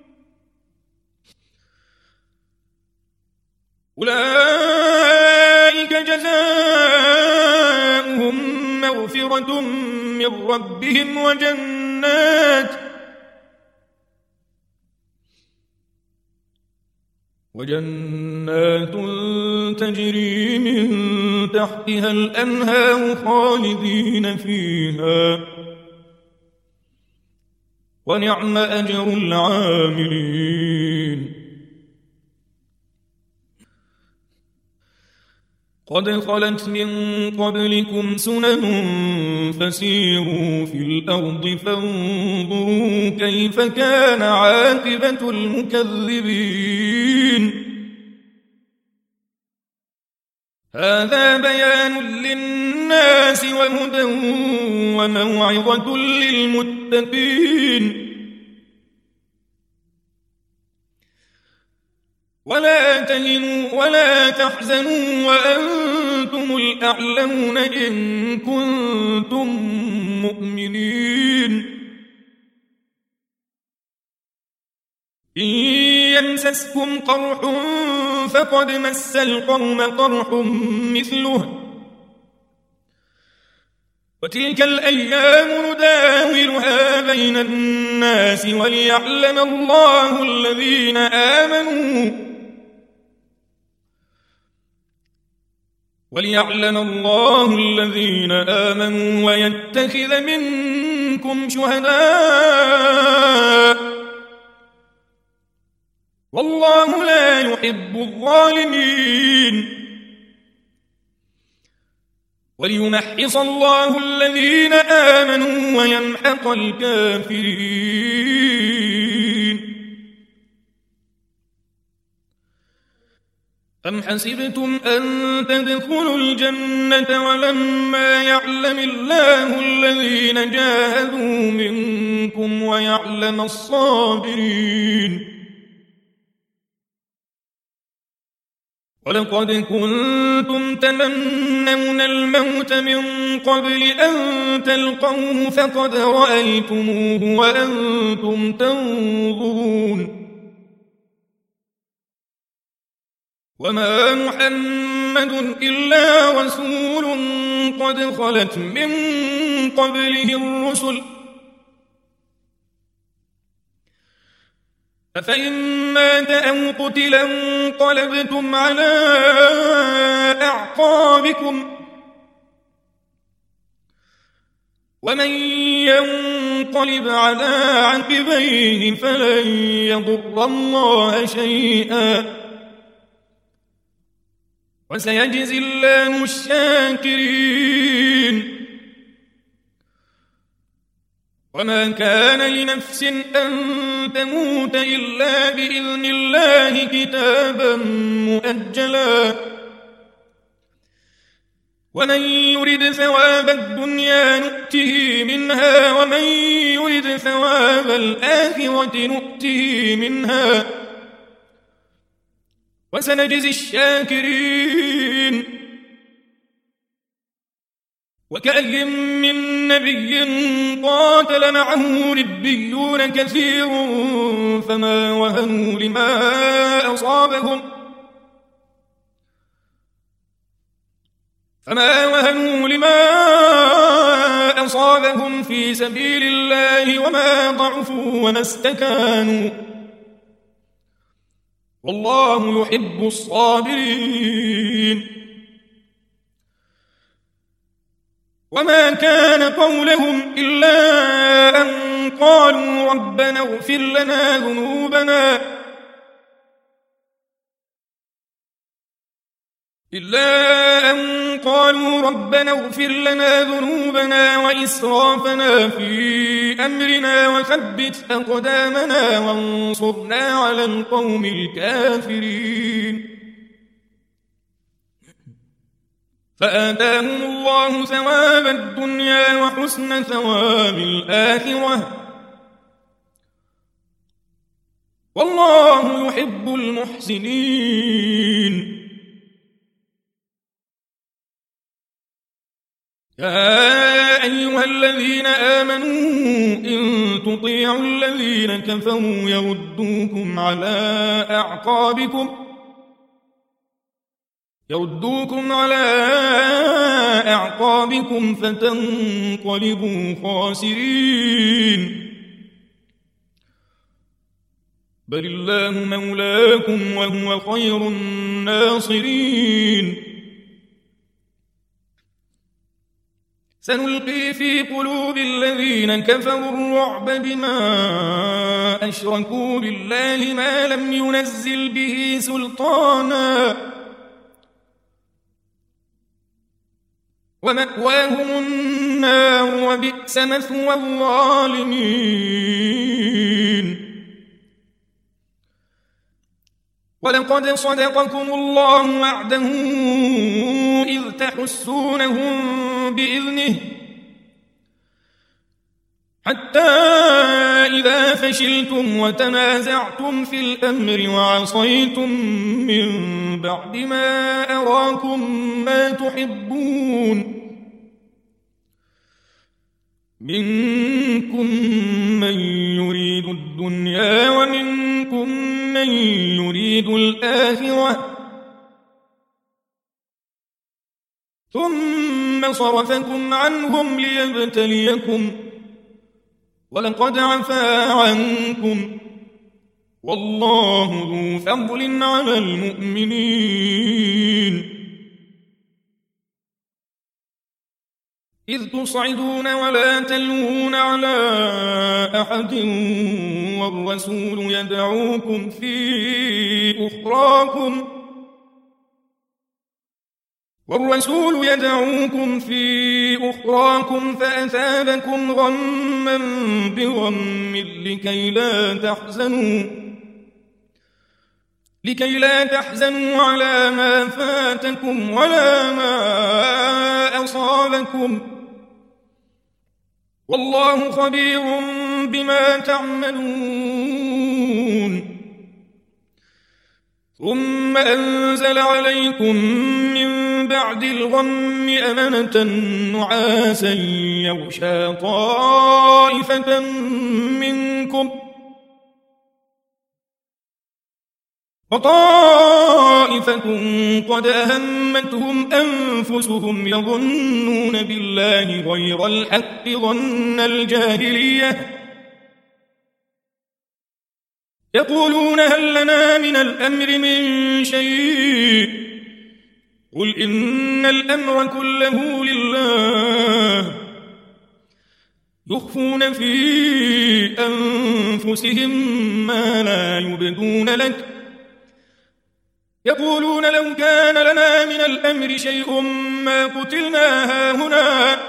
أولئك جزاؤهم مغفرة من ربهم وجنات تجري من تحتها الأنهار خالدين فيها ونعم أجر العاملين قد خلت من قبلكم سنن فسيروا في الأرض فانظروا كيف كان عاقبة المكذبين هذا بيان للناس وهدى وموعظة للمتقين ولا تهنوا ولا تحزنوا وأنتم الأعلون إن كنتم مؤمنين إن يمسسكم قرح فقد مس القوم قرح مثله وتلك الأيام نداولها بين الناس وليعلم الله الذين آمنوا ويتخذ منكم شهداء والله لا يحب الظالمين وليمحص الله الذين آمنوا ويمحق الكافرين أم حسبتم أن تدخلوا الجنة ولما يعلم الله الذين جاهدوا منكم ويعلم الصابرين ولقد كنتم تمنون الموت من قبل أن تلقوه فقد رأيتموه وأنتم تنظرون وما محمد إلا رسول قد خلت من قبله الرسل أفإن مات أو قتل انقلبتم على أعقابكم ومن ينقلب على عقبيه فلن يضر الله شيئا وسيجزي الله الشاكرين وما كان لنفس أن تموت إلا بإذن الله كتابا مؤجلا ومن يرد ثواب الدنيا نؤته منها ومن يرد ثواب الآخرة نؤته منها وسنجزي الشاكرين وكأي من نبي قاتل معه ربيون كثير فما وهنوا لما أصابهم في سبيل الله وما ضعفوا وما استكانوا والله يحب الصابرين وما كان قولهم إلا أن قالوا ربنا اغفر لنا ذنوبنا قالوا ربنا اغفر لنا ذنوبنا وإسرافنا في أمرنا وثبت أقدامنا وانصرنا على القوم الكافرين. فآتاهم الله ثواب الدنيا وحسن ثواب الآخرة، والله يحب المحسنين. يا أيها الذين آمنوا إن تطيعوا الذين كفروا يردوكم على أعقابكم فتنقلبوا خاسرين. بل الله مولاكم وهو خير الناصرين. سنلقي في قلوب الذين كفروا الرعب بما أشركوا بالله ما لم ينزل به سلطانا ومأواهم النار وبئس مثوى الظالمين. ولقد صدقكم الله وعده إذ تحسونهم بإذنه حتى إذا فشلتم وتنازعتم في الأمر وعصيتم من بعد ما أراكم ما تحبون منكم من يريد الدنيا ومنكم من يريد الآخرة ثم صرفكم عنهم ليبتليكم ولقد عفا عنكم والله ذو فضل على المؤمنين. إذ تصعدون ولا تلوون على أحد والرسول يدعوكم في أخراكم فأثابكم غما بغم لكي لا تحزنوا على ما فاتكم ولا ما أصابكم والله خبير بما تعملون. ثم أنزل عليكم من بعد الغم أمنة نعاسا يغشى طائفة منكم وطائفة قد أهمتهم أنفسهم يظنون بالله غير الحق ظن الجاهلية يقولون هل لنا من الأمر من شيء قل إن الأمر كله لله يخفون في أنفسهم ما لا يبدون لك يقولون لو كان لنا من الأمر شيء ما قتلنا هاهنا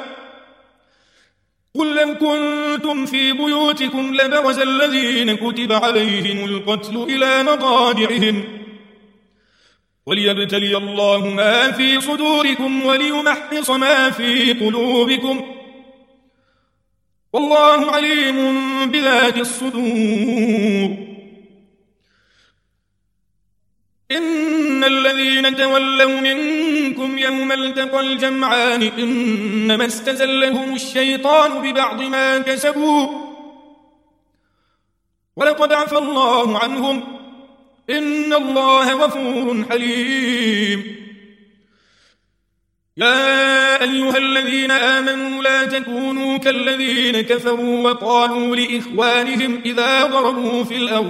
قل لو كنتم في بيوتكم لبرز الذين كتب عليهم القتل إلى مضاجعهم وليبتلي الله ما في صدوركم وليمحص ما في قلوبكم والله عليم بذات الصدور. إن الذين تولوا منكم يوم التقى الجمعان إنما استزلهم الشيطان ببعض ما كسبوا ولقد عفا الله عنهم إن الله غفور حليم. يا أيها الذين آمنوا لا تكونوا كالذين كفروا وقالوا لإخوانهم إذا ضربوا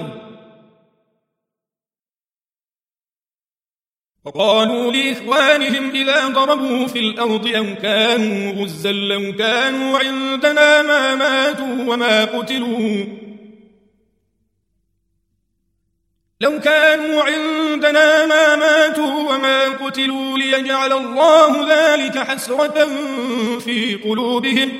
في الأرض أو كانوا غزا لو كانوا عندنا ما ماتوا وما قتلوا لو كانوا عندنا ما ماتوا وما قتلوا ليجعل الله ذلك حسرة في قلوبهم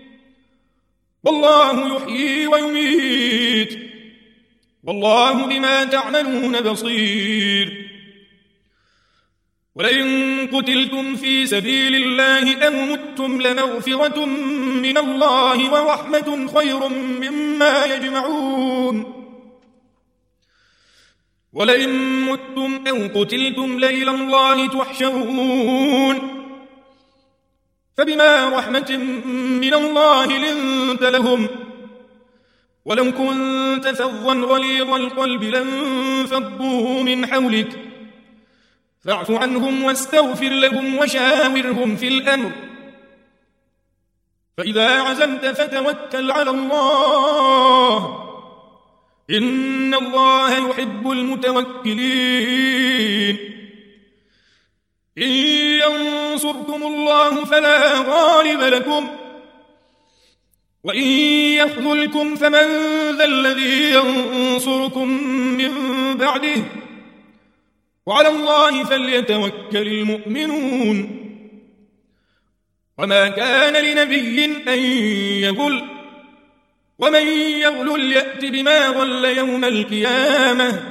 والله يحيي ويميت والله بما تعملون بصير ولئن قتلتم في سبيل الله أو متم لمغفرة من الله ورحمة خير مما يجمعون ولئن متم أو قتلتم لإلى الله تحشرون فبما رحمة من الله لنت لهم ولو كنت فظا غليظ القلب لانفضوا من حولك فاعف عنهم واستغفر لهم وشاورهم في الأمر فإذا عزمت فتوكل على الله إن الله يحب المتوكلين إن ينصركم الله فلا غالب لكم وإن يخذلكم فمن ذا الذي ينصركم من بعده وعلى الله فليتوكل المؤمنون وما كان لنبي أن يغل ومن يغلل يأت بما غل يوم القيامة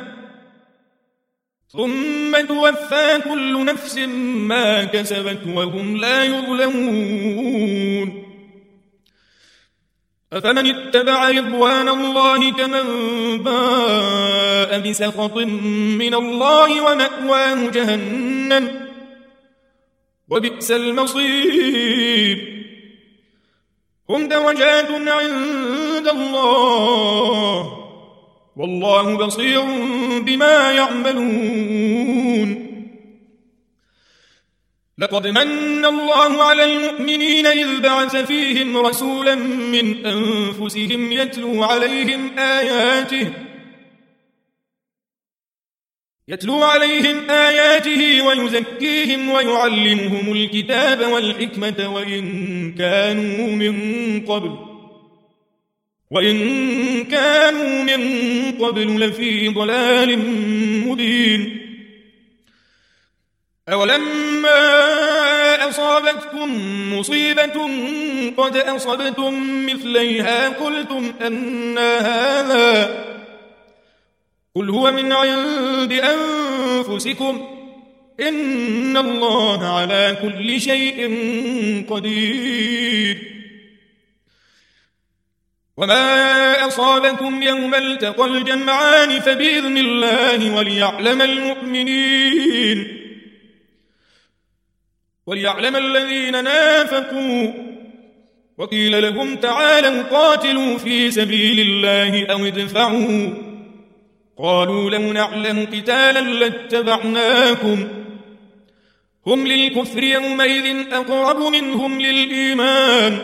ثم توفى كل نفس ما كسبت وهم لا يظلمون أفمن اتبع رضوان الله كمن باء بسخط من الله ومأواه جهنم وبئس المصير هم درجات عند الله والله بصير بما يعملون لقد من الله على المؤمنين إذ بعث فيهم رسولا من أنفسهم يتلو عليهم آياته ويزكيهم ويعلمهم الكتاب والحكمة وإن كانوا من قبل لفي ضلال مبين أولما أصابتكم مصيبة قد أصبتم مثليها قلتم أنى هذا قل هو من عند أنفسكم إن الله على كل شيء قدير وما أصابكم يوم التقى الجمعان فبإذن الله وليعلم الذين نافقوا وقيل لهم تعالوا قاتلوا في سبيل الله أو ادفعوا قالوا لو نعلم قتالا لاتبعناكم هم للكفر يومئذ أقرب منهم للإيمان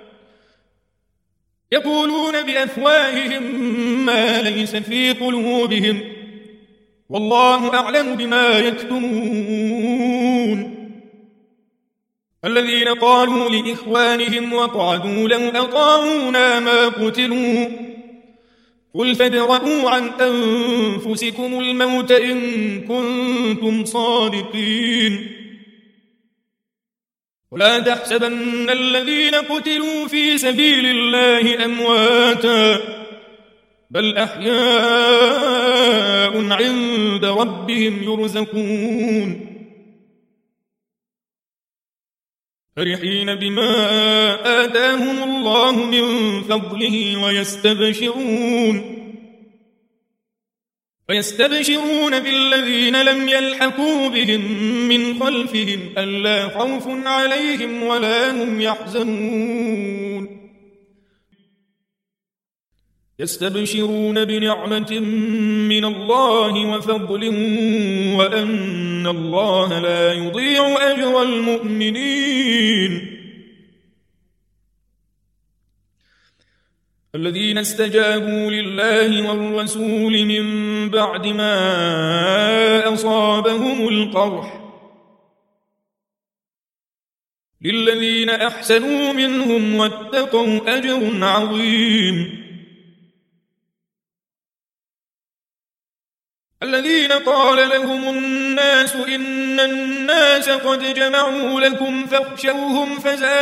يقولون بأفواههم ما ليس في قلوبهم والله أعلم بما يكتمون الذين قالوا لإخوانهم وقعدوا لو أطاعونا ما قتلوا قل فادرءوا عن أنفسكم الموت إن كنتم صادقين ولا تحسبن الذين قتلوا في سبيل الله أمواتا بل أحياء عند ربهم يرزقون فرحين بما آتاهم الله من فضله ويستبشرون بالذين لم يلحقوا بهم من خلفهم ألا خوف عليهم ولا هم يحزنون يستبشرون بنعمة من الله وفضل وأن الله لا يضيع أجر المؤمنين الذين استجابوا لله والرسول من بعد ما أصابهم القرح للذين أحسنوا منهم واتقوا أجر عظيم الذين قال لهم الناس إن الناس قد جمعوا لكم فاخشوهم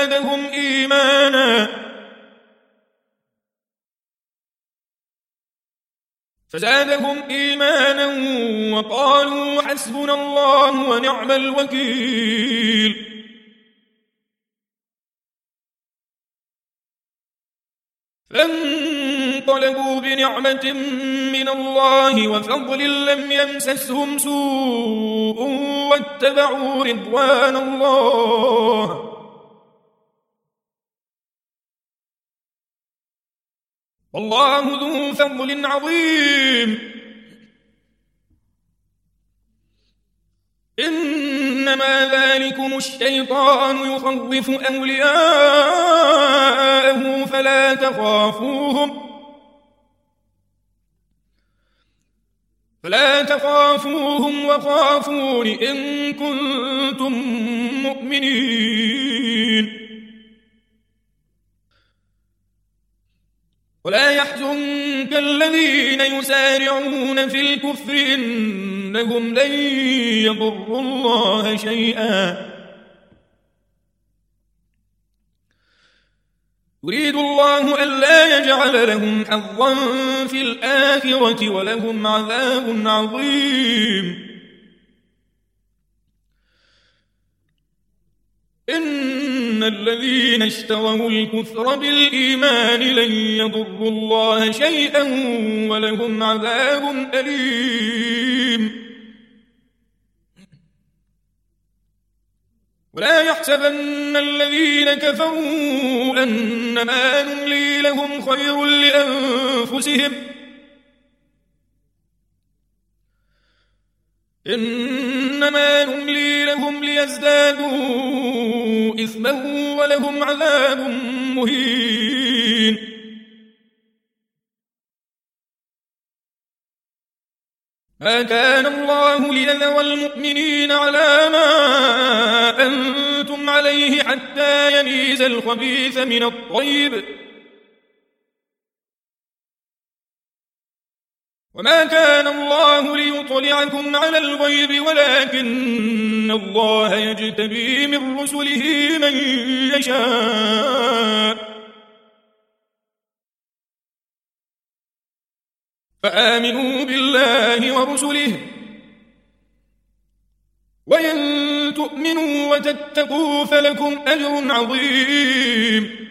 فزادهم إيمانا وقالوا حسبنا الله ونعم الوكيل. فانقلبوا بنعمة من الله وفضل لم يمسسهم سوء واتبعوا رضوان الله والله ذو فضل عظيم. إنما ذلكم الشيطان يخوف أولياءه فلا تخافوهم وخافون إن كنتم مؤمنين. ولا يحزنك الذين يسارعون في الكفر إنهم لن يضروا الله شيئا يريد الله ألا يجعل لهم حظا في الآخرة ولهم عذاب عظيم. إن الذين اشتروا الكفر بالإيمان لن يضروا الله شيئا ولهم عذاب أليم. ولا يحسبن الذين كفروا أنما نملي لهم خير لأنفسهم إنما نملي لهم ليزدادوا إثما ولهم عذاب مهين. ما كان الله ليذر المؤمنين على ما أنتم عليه حتى يميز الخبيث من الطيب وما كان الله ليطلعكم على الغيب ولكن الله يجتبي من رسله من يشاء فآمنوا بالله ورسله وإن تؤمنوا وتتقوا فلكم أجر عظيم.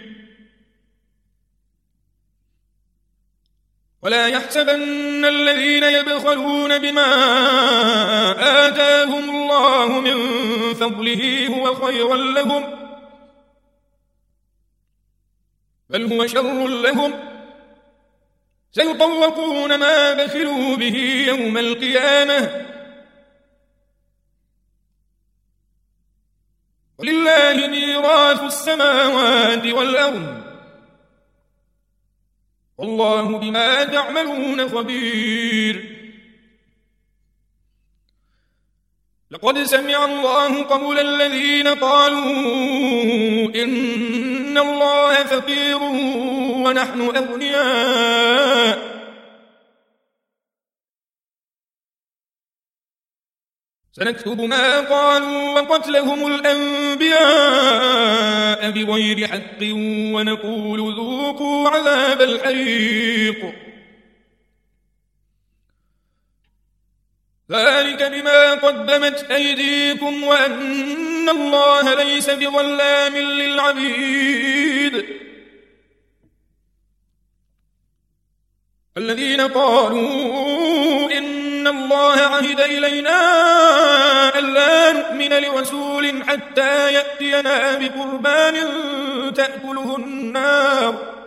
ولا يحسبن الذين يبخلون بما آتاهم الله من فضله هو خيرا لهم بل هو شر لهم سيطوقون ما بخلوا به يوم القيامة ولله ميراث السماوات والأرض والله بما تعملون خبير. لقد سمع الله قول الذين قالوا إن الله فقير ونحن أغنياء سنكتب ما قالوا وقتلهم الأنبياء بغير حق ونقول ذوقوا عذاب الحريق ذلك بما قدمت أيديكم وأن الله ليس بظلام للعبيد. الذين قالوا إن الله عهد إلينا ألا نؤمن لرسول حتى يأتينا بقربان تأكله النار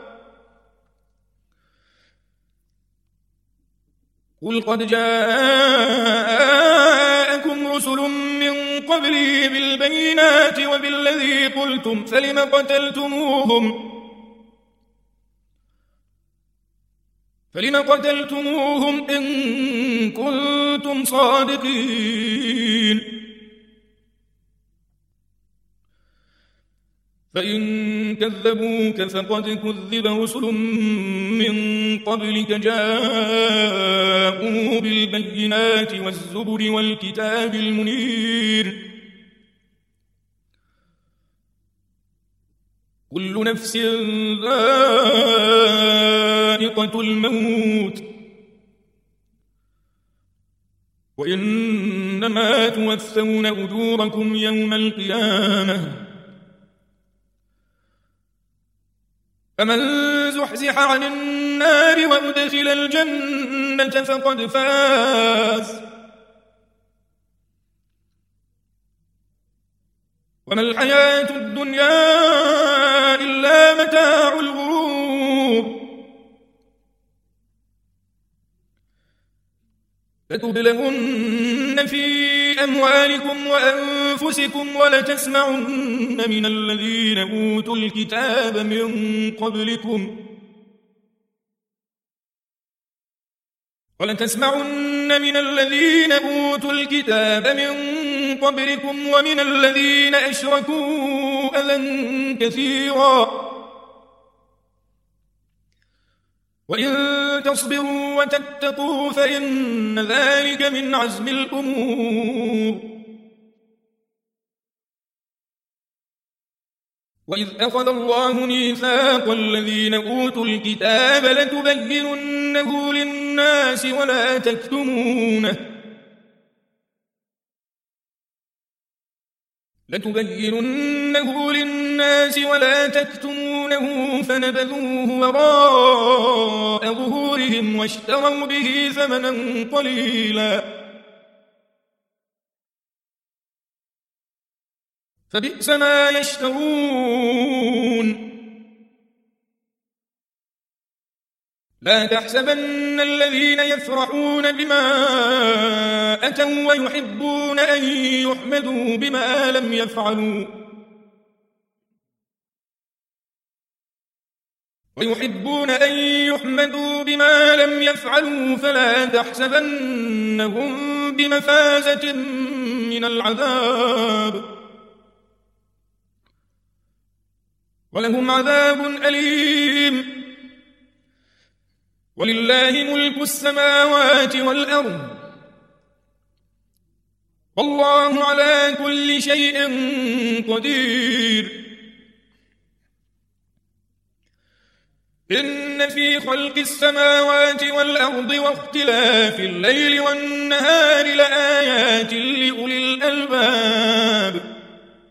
قل قد جاءكم رسل من قبلي بالبينات وبالذي قلتم فلم قتلتموهم إن كنتم صادقين. فإن كذبوك فقد كذب رسل من قبلك جاءوا جاءوا بالبينات والزبر والكتاب المنير كل نفس ذائقة الموت وإنما توفون أجوركم يوم القيامة فمن زحزح عن النار وأدخل الجنة فقد فاز وما الحياة الدنيا إلا متاع الغرور لتبلغن في أموالكم وأنفسكم ولتسمعن من الذين أوتوا الكتاب من قبلكم ومن الذين أشركوا أذى كثيرا وإن تصبروا وتتقوا فإن ذلك من عزم الأمور وإذ أخذ الله ميثاق الذين أوتوا الكتاب لتبيننه للناس ولا تكتمونه فنبذوه وراء ظهورهم واشتروا به ثمنا قليلا فبئس ما يشترون لا تحسبن الذين يفرحون بما أتوا ويحبون أن يحمدوا بما لم يفعلوا فلا تحسبنهم بمفازة من العذاب ولهم عذاب أليم ولله ملك السماوات والأرض والله على كل شيء قدير إن في خلق السماوات والأرض واختلاف الليل والنهار لآيات لأولي الألباب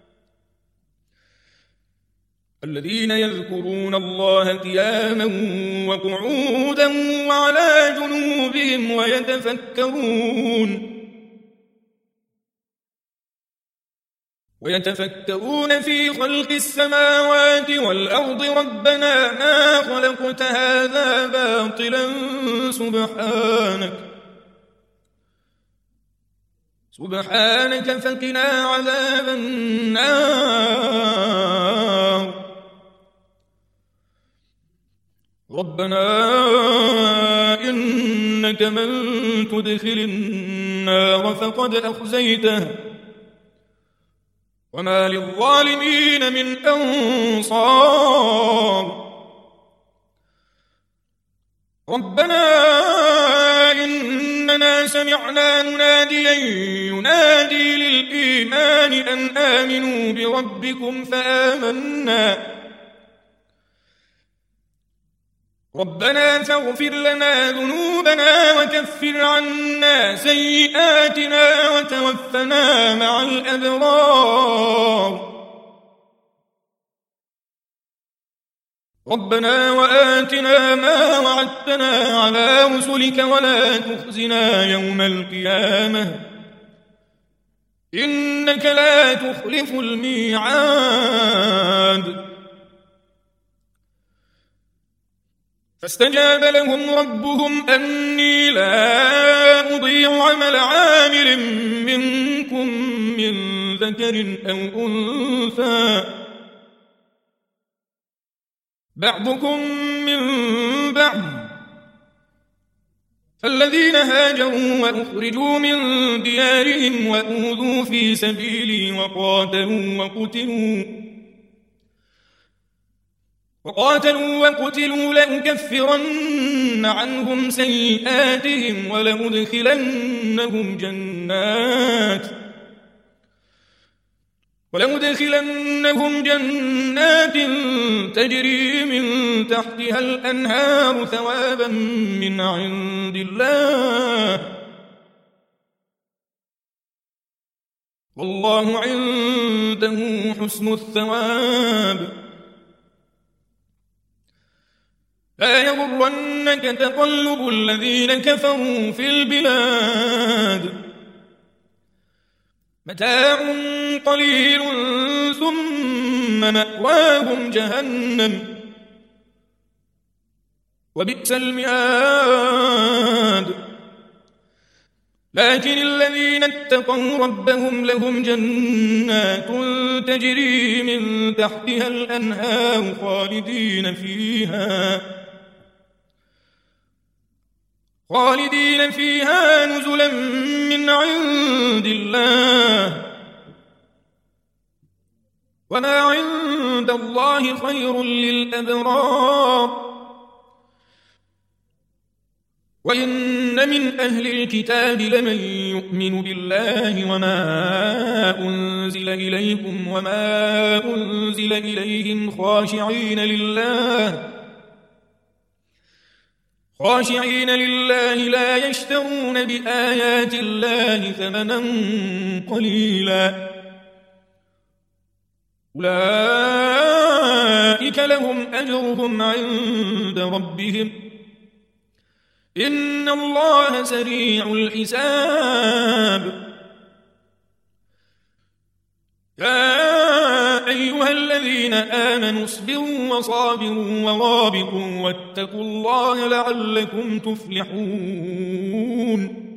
الذين يذكرون الله قياما وقعودا وعلى جنوبهم ويتفكرون في خلق السماوات والأرض ربنا ما خلقت هذا باطلا سبحانك فقنا عذاب النار ربنا إنك من تدخل النار فقد أخزيته وما للظالمين من أنصار ربنا إننا سمعنا مناديا ينادي للإيمان أن آمنوا بربكم فآمنا ربنا فاغفر لنا ذنوبنا وكفر عنا سيئاتنا وتوفنا مع الأبرار ربنا وآتنا ما وعدتنا على رسلك ولا تخزنا يوم القيامة إنك لا تخلف الميعاد فاستجاب لهم ربهم أني لا أضيع عمل عامل منكم من ذكر أو أنثى بعضكم من بعض فالذين هاجروا وأخرجوا من ديارهم وأوذوا في سبيلي وقاتلوا وقتلوا لأكفرن عنهم سيئاتهم ولأدخلنهم جنات تجري من تحتها الأنهار ثوابا من عند الله والله عنده حسن الثواب. لا يغرنك تقلب الذين كفروا في البلاد متاع قليل ثم مأواهم جهنم وبئس المهاد. لكن الذين اتقوا ربهم لهم جنات تجري من تحتها الأنهار خالدين فيها نزلا من عند الله وما عند الله خير للأبرار. وإن من أهل الكتاب لمن يؤمن بالله وما أنزل إليكم وما أنزل إليهم خاشعين لله لا يشترون بآيات الله ثمنا قليلا أولئك لهم أجرهم عند ربهم إن الله سريع الحساب. يا أيها الذين آمنوا اصبروا وصابروا ورابطوا واتقوا الله لعلكم تفلحون.